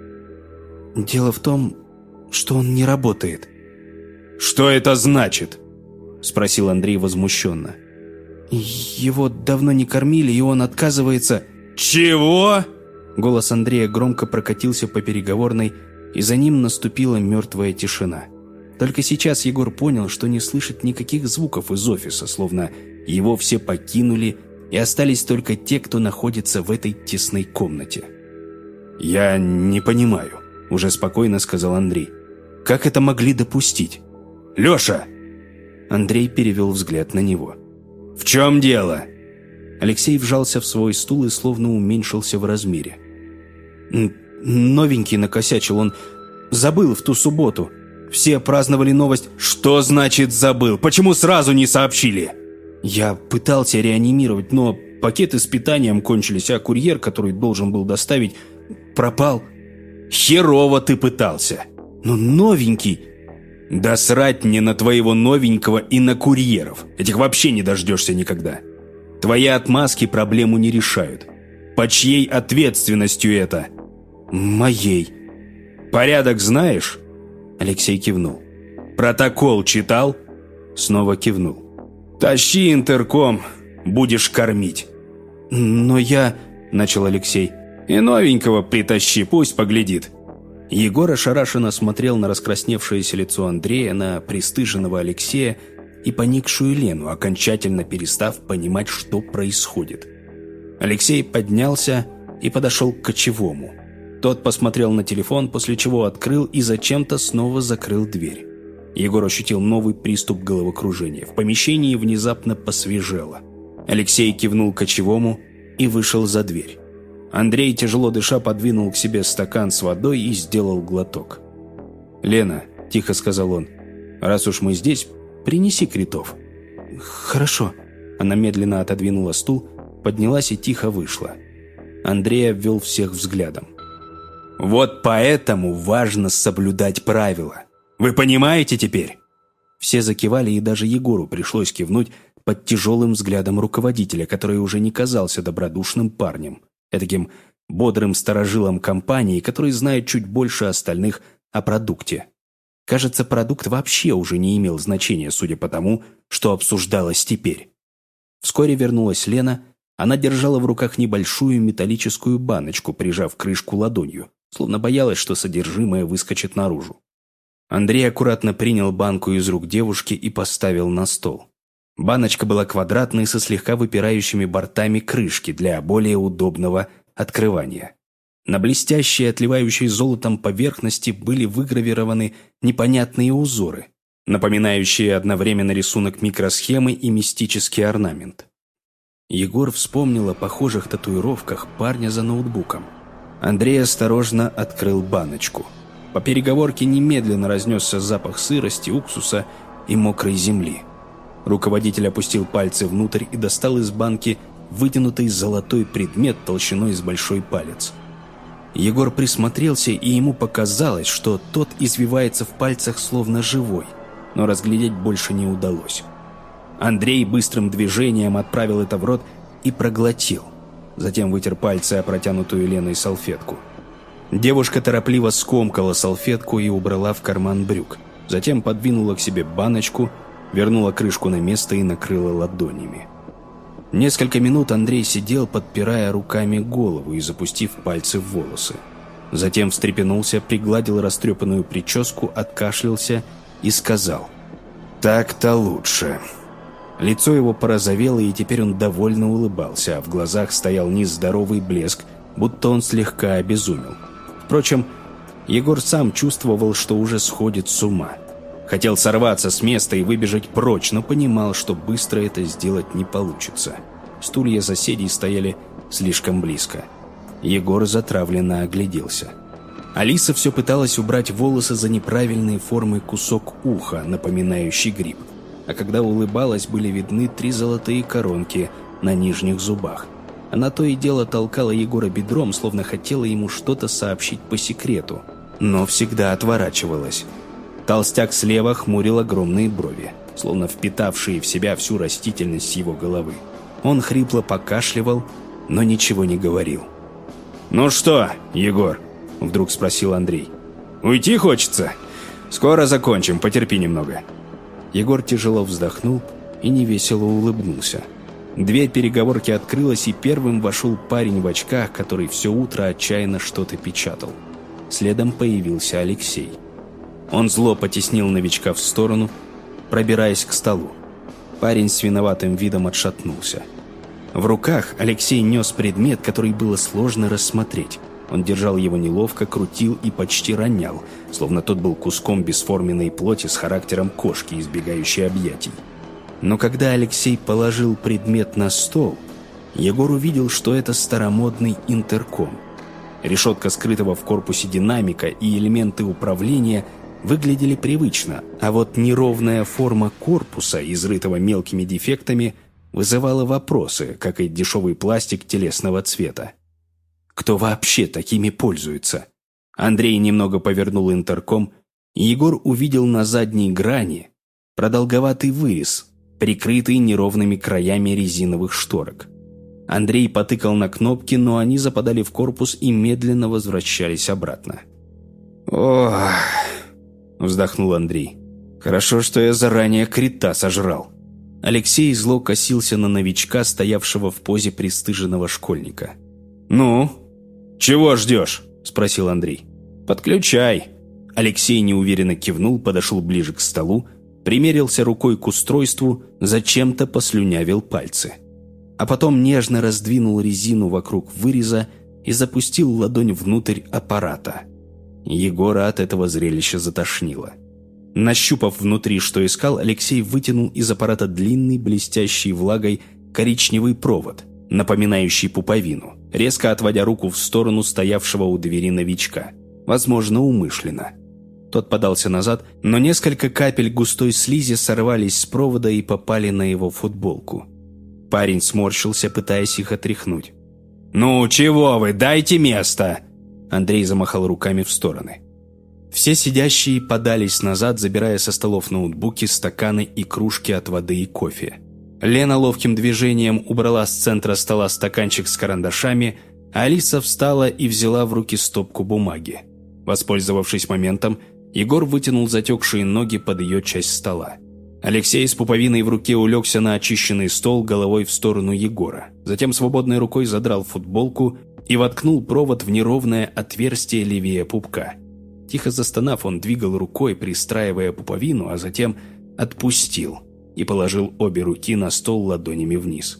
«Дело в том, что он не работает». «Что это значит?» Спросил Андрей возмущенно. «Его давно не кормили, и он отказывается...» «Чего?» Голос Андрея громко прокатился по переговорной, и за ним наступила мертвая тишина. Только сейчас Егор понял, что не слышит никаких звуков из офиса, словно его все покинули, и остались только те, кто находится в этой тесной комнате. «Я не понимаю», — уже спокойно сказал Андрей. «Как это могли допустить?» «Леша!» Андрей перевел взгляд на него. «В чем дело?» Алексей вжался в свой стул и словно уменьшился в размере. «Новенький накосячил, он забыл в ту субботу. Все праздновали новость». «Что значит забыл? Почему сразу не сообщили?» «Я пытался реанимировать, но пакеты с питанием кончились, а курьер, который должен был доставить, пропал». «Херово ты пытался». «Но новенький...» «Да срать мне на твоего новенького и на курьеров. Этих вообще не дождешься никогда. Твои отмазки проблему не решают. По чьей ответственностью это?» «Моей». «Порядок знаешь?» Алексей кивнул. «Протокол читал?» Снова кивнул. «Тащи интерком, будешь кормить». «Но я...» — начал Алексей. «И новенького притащи, пусть поглядит». Егор ошарашенно смотрел на раскрасневшееся лицо Андрея, на пристыженного Алексея и поникшую Лену, окончательно перестав понимать, что происходит. Алексей поднялся и подошел к кочевому. Тот посмотрел на телефон, после чего открыл и зачем-то снова закрыл дверь. Егор ощутил новый приступ головокружения. В помещении внезапно посвежело. Алексей кивнул кочевому и вышел за дверь. Андрей, тяжело дыша, подвинул к себе стакан с водой и сделал глоток. «Лена», — тихо сказал он, — «раз уж мы здесь, принеси критов». Хорошо». Она медленно отодвинула стул, поднялась и тихо вышла. Андрей обвел всех взглядом. «Вот поэтому важно соблюдать правила. Вы понимаете теперь?» Все закивали, и даже Егору пришлось кивнуть под тяжелым взглядом руководителя, который уже не казался добродушным парнем, этаким бодрым старожилом компании, который знает чуть больше остальных о продукте. Кажется, продукт вообще уже не имел значения, судя по тому, что обсуждалось теперь. Вскоре вернулась Лена. Она держала в руках небольшую металлическую баночку, прижав крышку ладонью, словно боялась, что содержимое выскочит наружу. Андрей аккуратно принял банку из рук девушки и поставил на стол. Баночка была квадратной, со слегка выпирающими бортами крышки для более удобного открывания. На блестящей, отливающей золотом поверхности были выгравированы непонятные узоры, напоминающие одновременно рисунок микросхемы и мистический орнамент. Егор вспомнил о похожих татуировках парня за ноутбуком. Андрей осторожно открыл баночку. По переговорке немедленно разнесся запах сырости, уксуса и мокрой земли. Руководитель опустил пальцы внутрь и достал из банки вытянутый золотой предмет толщиной с большой палец. Егор присмотрелся, и ему показалось, что тот извивается в пальцах словно живой, но разглядеть больше не удалось. Андрей быстрым движением отправил это в рот и проглотил. Затем вытер пальцы о протянутую Леной салфетку. Девушка торопливо скомкала салфетку и убрала в карман брюк. Затем подвинула к себе баночку, вернула крышку на место и накрыла ладонями. Несколько минут Андрей сидел, подпирая руками голову и запустив пальцы в волосы. Затем встрепенулся, пригладил растрепанную прическу, откашлялся и сказал: «Так-то лучше». Лицо его порозовело, и теперь он довольно улыбался, а в глазах стоял нездоровый блеск, будто он слегка обезумел. Впрочем, Егор сам чувствовал, что уже сходит с ума. Хотел сорваться с места и выбежать прочь, но понимал, что быстро это сделать не получится. Стулья соседей стояли слишком близко. Егор затравленно огляделся. Алиса все пыталась убрать волосы за неправильной формы кусок уха, напоминающий гриб. А когда улыбалась, были видны 3 золотые коронки на нижних зубах. Она то и дело толкала Егора бедром, словно хотела ему что-то сообщить по секрету, но всегда отворачивалась. Толстяк слева хмурил огромные брови, словно впитавшие в себя всю растительность его головы. Он хрипло покашливал, но ничего не говорил. «Ну что, Егор?» – вдруг спросил Андрей. «Уйти хочется? Скоро закончим, потерпи немного». Егор тяжело вздохнул и невесело улыбнулся. Дверь переговорки открылась, и первым вошел парень в очках, который все утро отчаянно что-то печатал. Следом появился Алексей. Он зло потеснил новичка в сторону, пробираясь к столу. Парень с виноватым видом отшатнулся. В руках Алексей нес предмет, который было сложно рассмотреть. Он держал его неловко, крутил и почти ронял, словно тот был куском бесформенной плоти с характером кошки, избегающей объятий. Но когда Алексей положил предмет на стол, Егор увидел, что это старомодный интерком. Решетка скрытого в корпусе динамика и элементы управления выглядели привычно, а вот неровная форма корпуса, изрытого мелкими дефектами, вызывала вопросы, как и дешевый пластик телесного цвета. Кто вообще такими пользуется? Андрей немного повернул интерком, и Егор увидел на задней грани продолговатый вырез, прикрытый неровными краями резиновых шторок. Андрей потыкал на кнопки, но они западали в корпус и медленно возвращались обратно. «Ох!» – вздохнул Андрей. «Хорошо, что я заранее крита сожрал». Алексей зло косился на новичка, стоявшего в позе пристыженного школьника. «Ну, чего ждешь?» – спросил Андрей. «Подключай». Алексей неуверенно кивнул, подошел ближе к столу, примерился рукой к устройству, зачем-то послюнявил пальцы. А потом нежно раздвинул резину вокруг выреза и запустил ладонь внутрь аппарата. Егора от этого зрелища затошнило. Нащупав внутри, что искал, Алексей вытянул из аппарата длинный, блестящий влагой коричневый провод, напоминающий пуповину, резко отводя руку в сторону стоявшего у двери новичка. Возможно, умышленно. Тот подался назад, но несколько капель густой слизи сорвались с провода и попали на его футболку. Парень сморщился, пытаясь их отряхнуть. «Ну, чего вы, дайте место!» Андрей замахал руками в стороны. Все сидящие подались назад, забирая со столов ноутбуки, стаканы и кружки от воды и кофе. Лена ловким движением убрала с центра стола стаканчик с карандашами, а Алиса встала и взяла в руки стопку бумаги. Воспользовавшись моментом, Егор вытянул затекшие ноги под ее часть стола. Алексей с пуповиной в руке улегся на очищенный стол головой в сторону Егора. Затем свободной рукой задрал футболку и воткнул провод в неровное отверстие левее пупка. Тихо застонав, он двигал рукой, пристраивая пуповину, а затем отпустил и положил обе руки на стол ладонями вниз.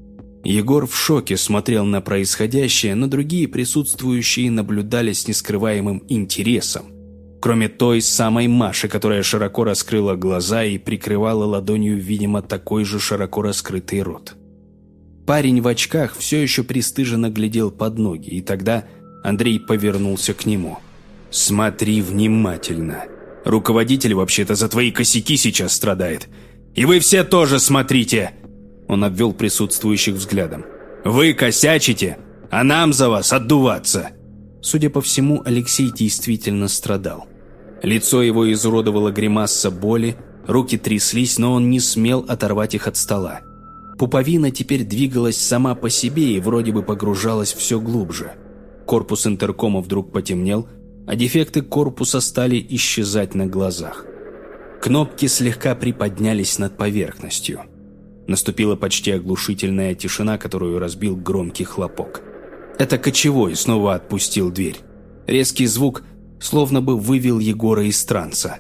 Егор в шоке смотрел на происходящее, но другие присутствующие наблюдали с нескрываемым интересом. Кроме той самой Маши, которая широко раскрыла глаза и прикрывала ладонью, видимо, такой же широко раскрытый рот. Парень в очках все еще пристыженно глядел под ноги, и тогда Андрей повернулся к нему. «Смотри внимательно. Руководитель вообще-то за твои косяки сейчас страдает. И вы все тоже смотрите!» Он обвел присутствующих взглядом. «Вы косячите, а нам за вас отдуваться!» Судя по всему, Алексей действительно страдал. Лицо его изуродовало гримаса боли, руки тряслись, но он не смел оторвать их от стола. Пуповина теперь двигалась сама по себе и вроде бы погружалась все глубже. Корпус интеркома вдруг потемнел, а дефекты корпуса стали исчезать на глазах. Кнопки слегка приподнялись над поверхностью. Наступила почти оглушительная тишина, которую разбил громкий хлопок. Это кочевой снова отпустил дверь. Резкий звук словно бы вывел Егора из транса.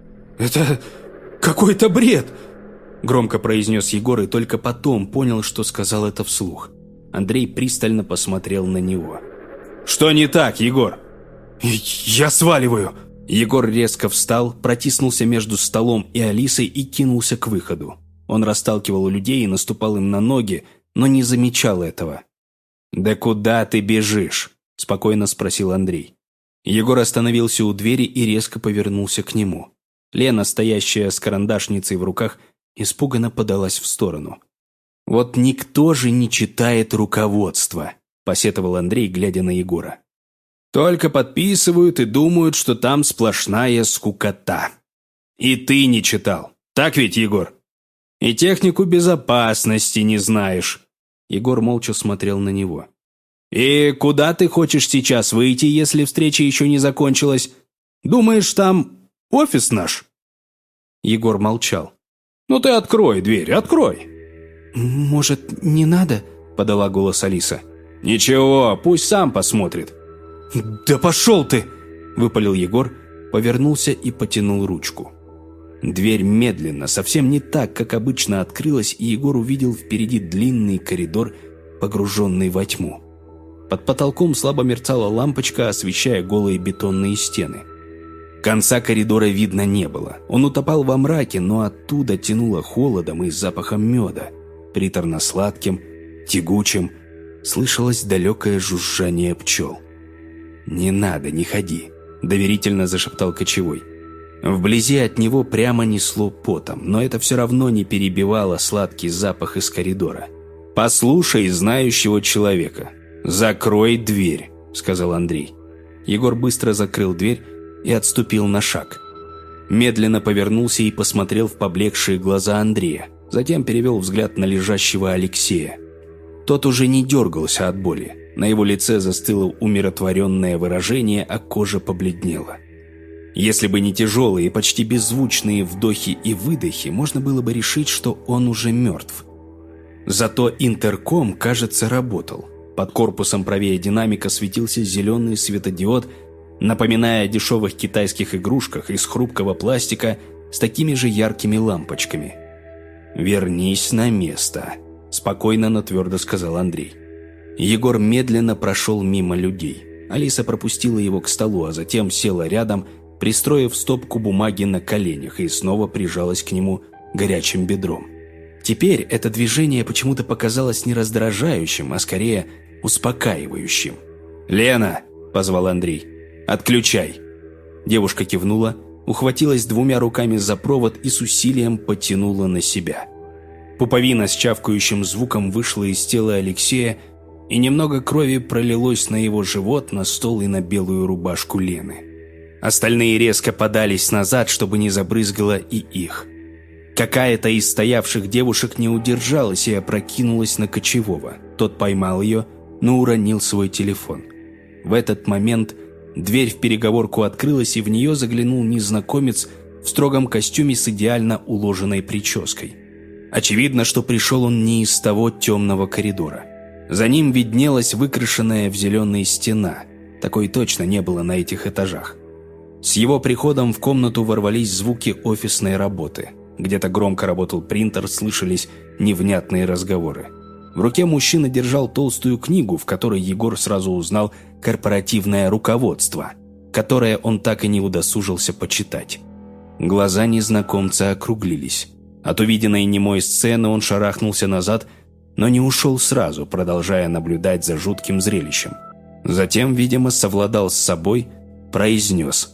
«Это какой-то бред!» Громко произнес Егор и только потом понял, что сказал это вслух. Андрей пристально посмотрел на него. «Что не так, Егор?» «Я сваливаю!» Егор резко встал, протиснулся между столом и Алисой и кинулся к выходу. Он расталкивал людей и наступал им на ноги, но не замечал этого. «Да куда ты бежишь?» – спокойно спросил Андрей. Егор остановился у двери и резко повернулся к нему. Лена, стоящая с карандашницей в руках, испуганно подалась в сторону. «Вот никто же не читает руководство», – посетовал Андрей, глядя на Егора. «Только подписывают и думают, что там сплошная скукота. И ты не читал, так ведь, Егор? И технику безопасности не знаешь». Егор молча смотрел на него. «И куда ты хочешь сейчас выйти, если встреча еще не закончилась? Думаешь, там офис наш?» Егор молчал. «Ну ты открой дверь, открой!» «Может, не надо?» – подала голос Алиса. «Ничего, пусть сам посмотрит». «Да пошел ты!» – выпалил Егор, повернулся и потянул ручку. Дверь медленно, совсем не так, как обычно, открылась, и Егор увидел впереди длинный коридор, погруженный во тьму. Под потолком слабо мерцала лампочка, освещая голые бетонные стены. Конца коридора видно не было. Он утопал во мраке, но оттуда тянуло холодом и запахом меда. Приторно-сладким, тягучим. Слышалось далекое жужжание пчел. «Не надо, не ходи», – доверительно зашептал кочевой. Вблизи от него прямо несло потом, но это все равно не перебивало сладкий запах из коридора. «Послушай знающего человека. Закрой дверь», – сказал Андрей. Егор быстро закрыл дверь и отступил на шаг. Медленно повернулся и посмотрел в поблекшие глаза Андрея. Затем перевел взгляд на лежащего Алексея. Тот уже не дергался от боли. На его лице застыло умиротворенное выражение, а кожа побледнела. Если бы не тяжелые и почти беззвучные вдохи и выдохи, можно было бы решить, что он уже мертв. Зато интерком, кажется, работал. Под корпусом правее динамика светился зеленый светодиод, напоминая о дешевых китайских игрушках из хрупкого пластика с такими же яркими лампочками. «Вернись на место», – спокойно, но твердо сказал Андрей. Егор медленно прошел мимо людей. Алиса пропустила его к столу, а затем села рядом, пристроив стопку бумаги на коленях, и снова прижалась к нему горячим бедром. Теперь это движение почему-то показалось не раздражающим, а скорее успокаивающим. «Лена!» – позвал Андрей. «Отключай!» Девушка кивнула, ухватилась двумя руками за провод и с усилием потянула на себя. Пуповина с чавкающим звуком вышла из тела Алексея, и немного крови пролилось на его живот, на стол и на белую рубашку Лены. Остальные резко подались назад, чтобы не забрызгало и их. Какая-то из стоявших девушек не удержалась и опрокинулась на кочевого. Тот поймал ее, но уронил свой телефон. В этот момент дверь в переговорку открылась, и в нее заглянул незнакомец в строгом костюме с идеально уложенной прической. Очевидно, что пришел он не из того темного коридора. За ним виднелась выкрашенная в зеленый стена. Такой точно не было на этих этажах. С его приходом в комнату ворвались звуки офисной работы. Где-то громко работал принтер, слышались невнятные разговоры. В руке мужчина держал толстую книгу, в которой Егор сразу узнал «Корпоративное руководство», которое он так и не удосужился почитать. Глаза незнакомца округлились. От увиденной немой сцены он шарахнулся назад, но не ушел сразу, продолжая наблюдать за жутким зрелищем. Затем, видимо, совладал с собой, произнес: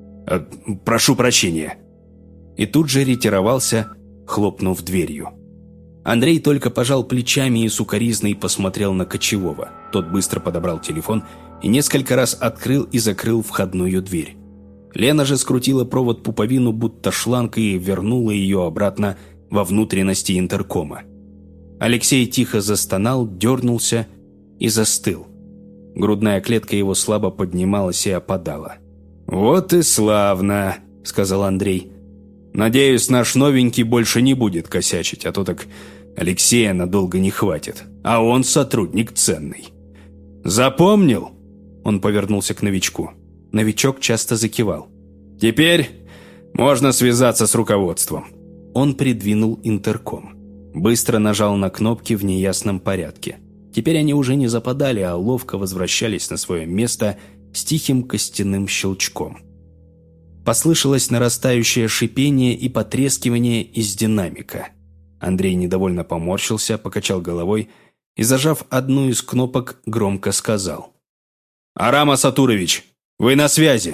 «Прошу прощения», и тут же ретировался, хлопнув дверью. Андрей только пожал плечами и сукоризной посмотрел на кочевого. Тот быстро подобрал телефон и несколько раз открыл и закрыл входную дверь. Лена же скрутила провод пуповину, будто шланг, и вернула ее обратно во внутренности интеркома. Алексей тихо застонал, дернулся и застыл. Грудная клетка его слабо поднималась и опадала. «Вот и славно», — сказал Андрей. «Надеюсь, наш новенький больше не будет косячить, а то так Алексея надолго не хватит. А он сотрудник ценный. Запомнил?» Он повернулся к новичку. Новичок часто закивал. «Теперь можно связаться с руководством». Он придвинул интерком. Быстро нажал на кнопки в неясном порядке. Теперь они уже не западали, а ловко возвращались на свое место с тихим костяным щелчком. Послышалось нарастающее шипение и потрескивание из динамика. Андрей недовольно поморщился, покачал головой и, зажав одну из кнопок, громко сказал: «Арам Асатурович, вы на связи!»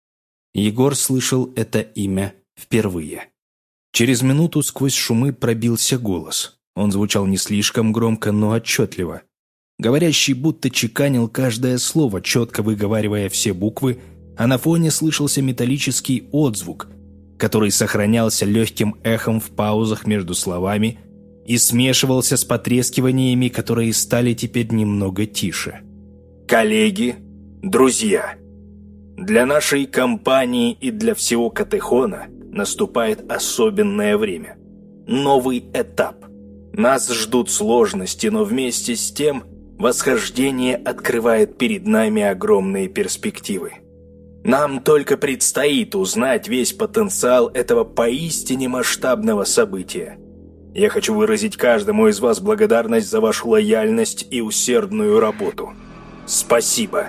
Егор слышал это имя впервые. Через минуту сквозь шумы пробился голос. Он звучал не слишком громко, но отчетливо. Говорящий будто чеканил каждое слово, четко выговаривая все буквы, а на фоне слышался металлический отзвук, который сохранялся легким эхом в паузах между словами и смешивался с потрескиваниями, которые стали теперь немного тише. «Коллеги, друзья, для нашей компании и для всего Катехона наступает особенное время. Новый этап. Нас ждут сложности, но вместе с тем восхождение открывает перед нами огромные перспективы. Нам только предстоит узнать весь потенциал этого поистине масштабного события. Я хочу выразить каждому из вас благодарность за вашу лояльность и усердную работу. Спасибо».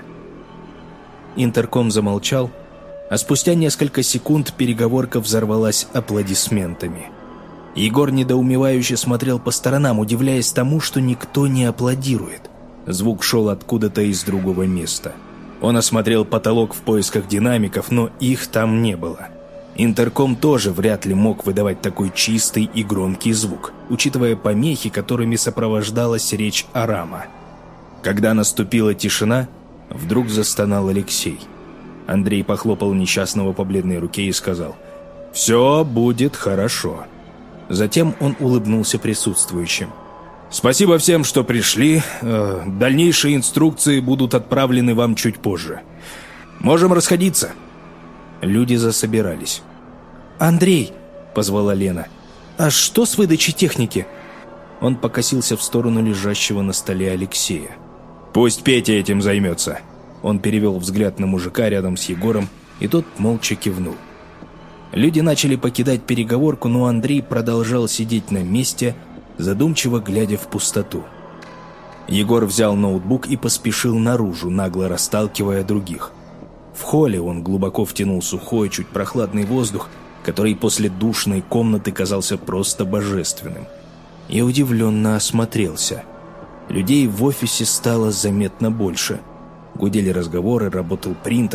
Интерком замолчал, а спустя несколько секунд переговорка взорвалась аплодисментами. Егор недоумевающе смотрел по сторонам, удивляясь тому, что никто не аплодирует. Звук шел откуда-то из другого места. Он осмотрел потолок в поисках динамиков, но их там не было. Интерком тоже вряд ли мог выдавать такой чистый и громкий звук, учитывая помехи, которыми сопровождалась речь Арама. Когда наступила тишина, вдруг застонал Алексей. Андрей похлопал несчастного по бледной руке и сказал: «Все будет хорошо». Затем он улыбнулся присутствующим. «Спасибо всем, что пришли. Дальнейшие инструкции будут отправлены вам чуть позже. Можем расходиться». Люди засобирались. «Андрей!» – позвала Лена. «А что с выдачей техники?» Он покосился в сторону лежащего на столе Алексея. «Пусть Петя этим займется». Он перевел взгляд на мужика рядом с Егором, и тот молча кивнул. Люди начали покидать переговорку, но Андрей продолжал сидеть на месте, задумчиво глядя в пустоту. Егор взял ноутбук и поспешил наружу, нагло расталкивая других. В холле он глубоко втянул сухой, чуть прохладный воздух, который после душной комнаты казался просто божественным. И удивленно осмотрелся. Людей в офисе стало заметно больше. Гудели разговоры, работал принтер,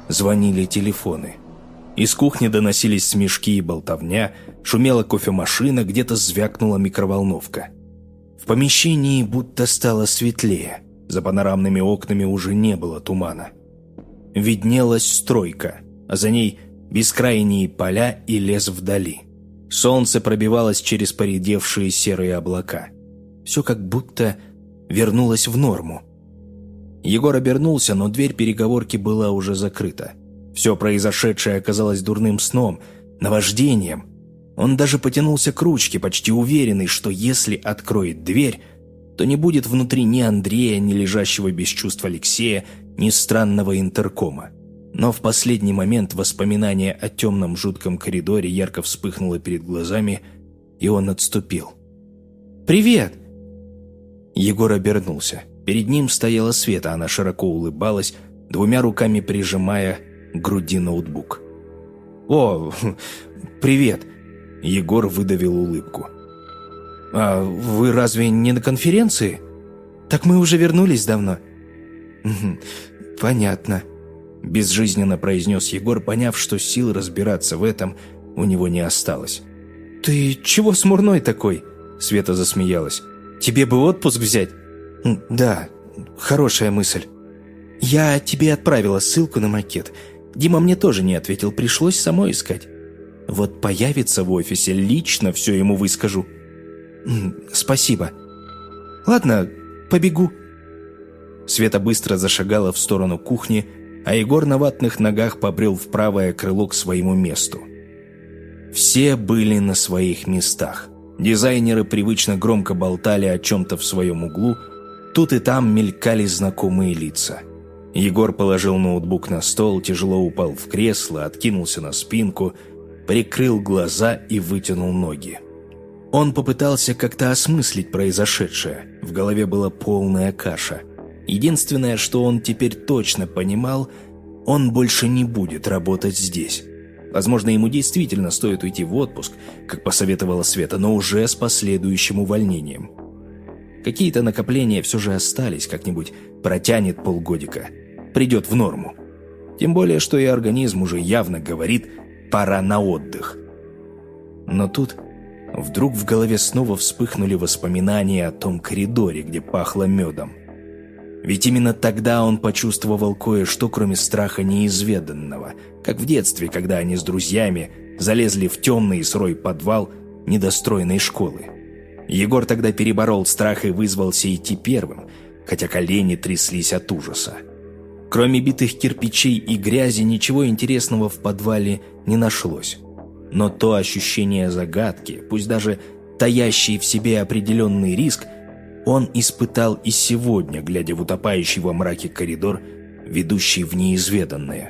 Звонили телефоны. Из кухни доносились смешки и болтовня, шумела кофемашина, где-то звякнула микроволновка. В помещении будто стало светлее. За панорамными окнами уже не было тумана. Виднелась стройка, а за ней бескрайние поля и лес вдали. Солнце пробивалось через поредевшие серые облака. Все как будто вернулось в норму. Егор обернулся, но дверь переговорки была уже закрыта. Все произошедшее оказалось дурным сном, наваждением. Он даже потянулся к ручке, почти уверенный, что если откроет дверь, то не будет внутри ни Андрея, ни лежащего без чувств Алексея, ни странного интеркома. Но в последний момент воспоминание о темном жутком коридоре ярко вспыхнуло перед глазами, и он отступил. «Привет!» Егор обернулся. Перед ним стояла Света, она широко улыбалась, двумя руками прижимая к груди ноутбук. «О, привет!» Егор выдавил улыбку. «А вы разве не на конференции?» «Так мы уже вернулись давно». «Понятно», – безжизненно произнес Егор, поняв, что сил разбираться в этом у него не осталось. «Ты чего смурной такой?» – Света засмеялась. «Тебе бы отпуск взять?» «Да, хорошая мысль. Я тебе отправила ссылку на макет. Дима мне тоже не ответил, пришлось самой искать. Вот появится в офисе, лично все ему выскажу». «Спасибо. Ладно, побегу». Света быстро зашагала в сторону кухни, а Егор на ватных ногах побрел в правое крыло к своему месту. Все были на своих местах. Дизайнеры привычно громко болтали о чем-то в своем углу, тут и там мелькали знакомые лица. Егор положил ноутбук на стол, тяжело упал в кресло, откинулся на спинку, прикрыл глаза и вытянул ноги. Он попытался как-то осмыслить произошедшее. В голове была полная каша. Единственное, что он теперь точно понимал, он больше не будет работать здесь. Возможно, ему действительно стоит уйти в отпуск, как посоветовала Света, но уже с последующим увольнением. Какие-то накопления все же остались, как-нибудь протянет полгодика, придет в норму. Тем более, что и организм уже явно говорит «пора на отдых». Но тут вдруг в голове снова вспыхнули воспоминания о том коридоре, где пахло медом. Ведь именно тогда он почувствовал кое-что, кроме страха неизведанного, как в детстве, когда они с друзьями залезли в темный сырой подвал недостроенной школы. Егор тогда переборол страх и вызвался идти первым, хотя колени тряслись от ужаса. Кроме битых кирпичей и грязи, ничего интересного в подвале не нашлось. Но то ощущение загадки, пусть даже таящий в себе определенный риск, он испытал и сегодня, глядя в утопающий во мраке коридор, ведущий в неизведанное.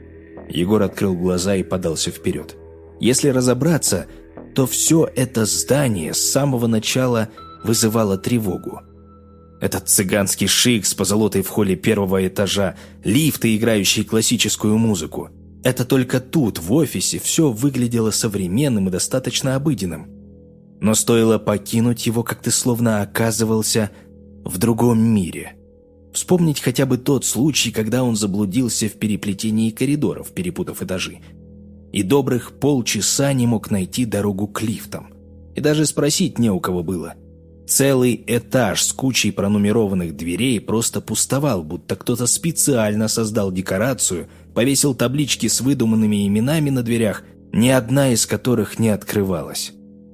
Егор открыл глаза и подался вперед. Если разобраться, то все это здание с самого начала вызывало тревогу. Этот цыганский шик с позолотой в холле первого этажа, лифты, играющие классическую музыку. Это только тут, в офисе, все выглядело современным и достаточно обыденным. Но стоило покинуть его, как ты словно оказывался в другом мире. Вспомнить хотя бы тот случай, когда он заблудился в переплетении коридоров, перепутав этажи. И добрых полчаса не мог найти дорогу к лифтам. И даже спросить не у кого было. Целый этаж с кучей пронумерованных дверей просто пустовал, будто кто-то специально создал декорацию, повесил таблички с выдуманными именами на дверях, ни одна из которых не открывалась.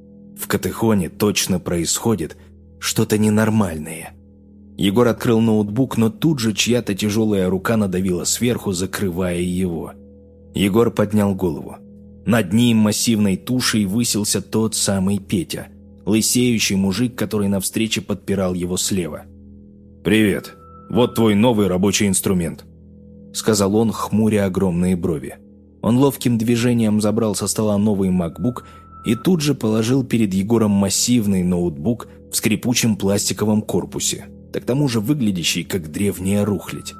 В Катехоне точно происходит что-то ненормальное. Егор открыл ноутбук, но тут же чья-то тяжелая рука надавила сверху, закрывая его. Егор поднял голову. Над ним массивной тушей высился тот самый Петя, лысеющий мужик, который навстречу подпирал его слева. «Привет, вот твой новый рабочий инструмент», — сказал он, хмуря огромные брови. Он ловким движением забрал со стола новый MacBook и тут же положил перед Егором массивный ноутбук в скрипучем пластиковом корпусе, да к тому же выглядящий как древняя рухлядь.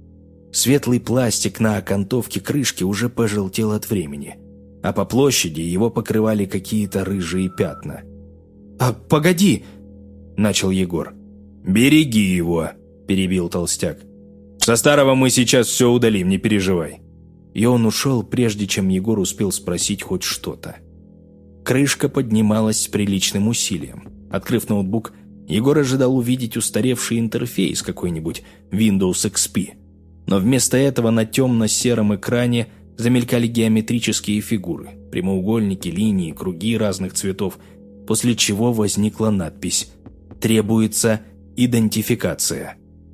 Светлый пластик на окантовке крышки уже пожелтел от времени, а по площади его покрывали какие-то рыжие пятна. «А, погоди!» – начал Егор. «Береги его!» – перебил толстяк. «Со старого мы сейчас все удалим, не переживай. И он ушел, прежде чем Егор успел спросить хоть что-то. Крышка поднималась с приличным усилием. Открыв ноутбук, Егор ожидал увидеть устаревший интерфейс какой-нибудь Windows XP. Но вместо этого на темно-сером экране замелькали геометрические фигуры, прямоугольники, линии, круги разных цветов, после чего возникла надпись «Требуется идентификация».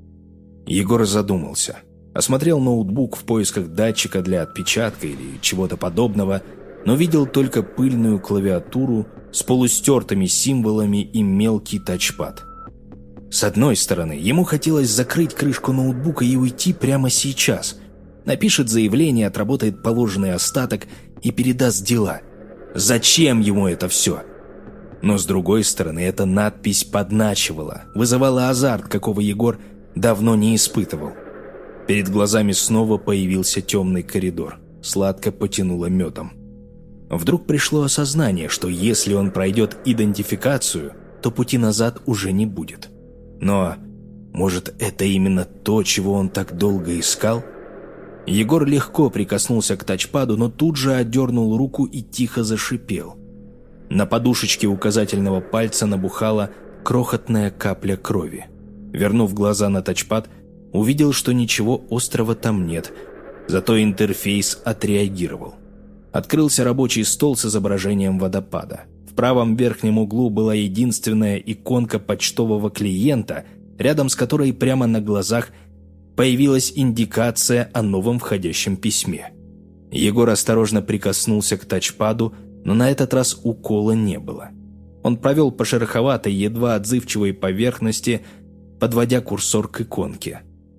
Егор задумался. Осмотрел ноутбук в поисках датчика для отпечатка или чего-то подобного, но видел только пыльную клавиатуру с полустертыми символами и мелкий тачпад. С одной стороны, ему хотелось закрыть крышку ноутбука и уйти прямо сейчас. Напишет заявление, отработает положенный остаток и передаст дела. Зачем ему это все? Но с другой стороны, эта надпись подначивала, вызывала азарт, какого Егор давно не испытывал. Перед глазами снова появился темный коридор. Сладко потянуло медом. Вдруг пришло осознание, что если он пройдет идентификацию, то пути назад уже не будет. Но, может, это именно то, чего он так долго искал? Егор легко прикоснулся к тачпаду, но тут же отдернул руку и тихо зашипел. На подушечке указательного пальца набухала крохотная капля крови. Вернув глаза на тачпад, увидел, что ничего острого там нет, зато интерфейс отреагировал. Открылся рабочий стол с изображением водопада. В правом верхнем углу была единственная иконка почтового клиента, рядом с которой прямо на глазах появилась индикация о новом входящем письме. Егор осторожно прикоснулся к тачпаду, но на этот раз укола не было. Он провел по шероховатой, едва отзывчивой поверхности, подводя курсор к иконке.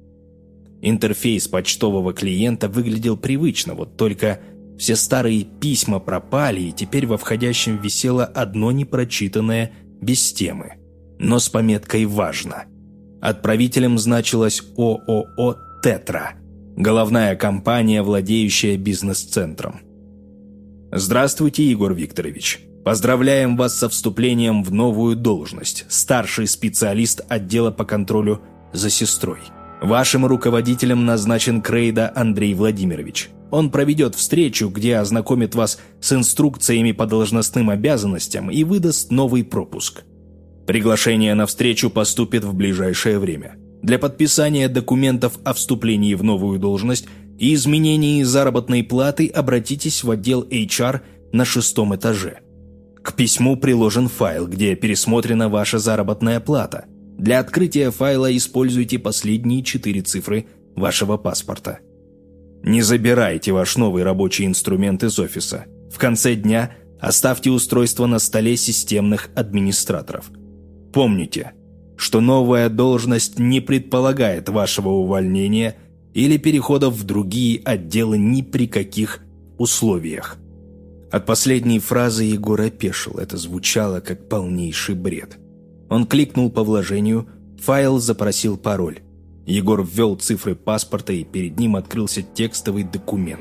Интерфейс почтового клиента выглядел привычно, вот только все старые письма пропали, и теперь во входящем висело одно непрочитанное без темы, но с пометкой «Важно». Отправителем значилась ООО «Тетра», головная компания, владеющая бизнес-центром. «Здравствуйте, Егор Викторович. Поздравляем вас со вступлением в новую должность, старший специалист отдела по контролю за сестрой. Вашим руководителем назначен Крейда Андрей Владимирович. Он проведет встречу, где ознакомит вас с инструкциями по должностным обязанностям и выдаст новый пропуск. Приглашение на встречу поступит в ближайшее время. Для подписания документов о вступлении в новую должность и изменении заработной платы обратитесь в отдел HR на 6-м этаже. К письму приложен файл, где пересмотрена ваша заработная плата. Для открытия файла используйте последние 4 цифры вашего паспорта. Не забирайте ваш новый рабочий инструмент из офиса. В конце дня оставьте устройство на столе системных администраторов. Помните, что новая должность не предполагает вашего увольнения или перехода в другие отделы ни при каких условиях. От последней фразы Егор опешил, это звучало как полнейший бред. Он кликнул по вложению, файл запросил пароль. Егор ввел цифры паспорта, и перед ним открылся текстовый документ.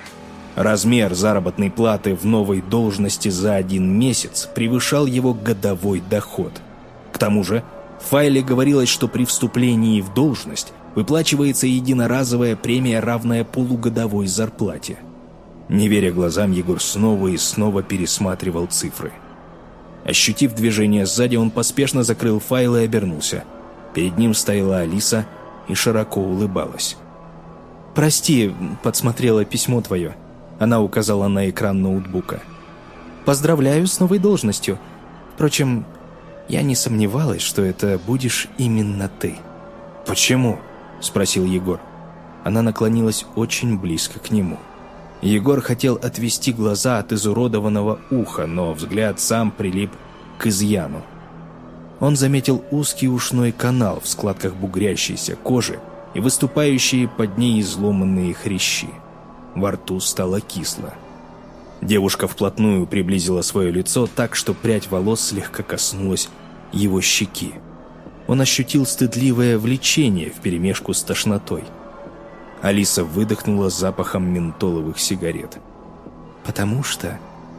Размер заработной платы в новой должности за 1 месяц превышал его годовой доход. К тому же в файле говорилось, что при вступлении в должность выплачивается единоразовая премия, равная полугодовой зарплате. Не веря глазам, Егор снова и снова пересматривал цифры. Ощутив движение сзади, он поспешно закрыл файл и обернулся. Перед ним стояла Алиса и широко улыбалась. «Прости, подсмотрела письмо твое», — она указала на экран ноутбука. «Поздравляю с новой должностью. Впрочем, я не сомневалась, что это будешь именно ты». «Почему?» — спросил Егор. Она наклонилась очень близко к нему. Егор хотел отвести глаза от изуродованного уха, но взгляд сам прилип к изъяну. Он заметил узкий ушной канал в складках бугрящейся кожи и выступающие под ней изломанные хрящи. Во рту стало кисло. Девушка вплотную приблизила свое лицо так, что прядь волос слегка коснулась его щеки. Он ощутил стыдливое влечение вперемешку с тошнотой. Алиса выдохнула запахом ментоловых сигарет. «Потому что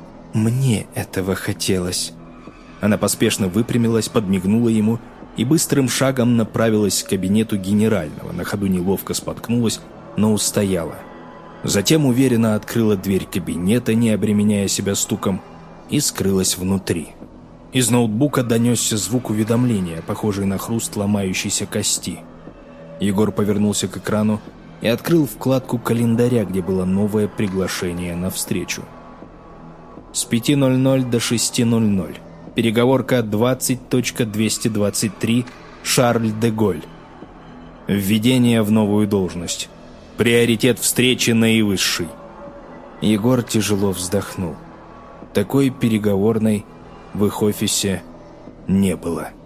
мне этого хотелось». Она поспешно выпрямилась, подмигнула ему и быстрым шагом направилась к кабинету генерального. На ходу неловко споткнулась, но устояла. Затем уверенно открыла дверь кабинета, не обременяя себя стуком, и скрылась внутри. Из ноутбука донесся звук уведомления, похожий на хруст ломающейся кости. Егор повернулся к экрану и открыл вкладку календаря, где было новое приглашение на встречу. С 5:00 до 6:00. Переговорка 20.223. Шарль де Голль. Введение в новую должность. Приоритет встречи наивысший. Егор тяжело вздохнул. Такой переговорной в их офисе не было.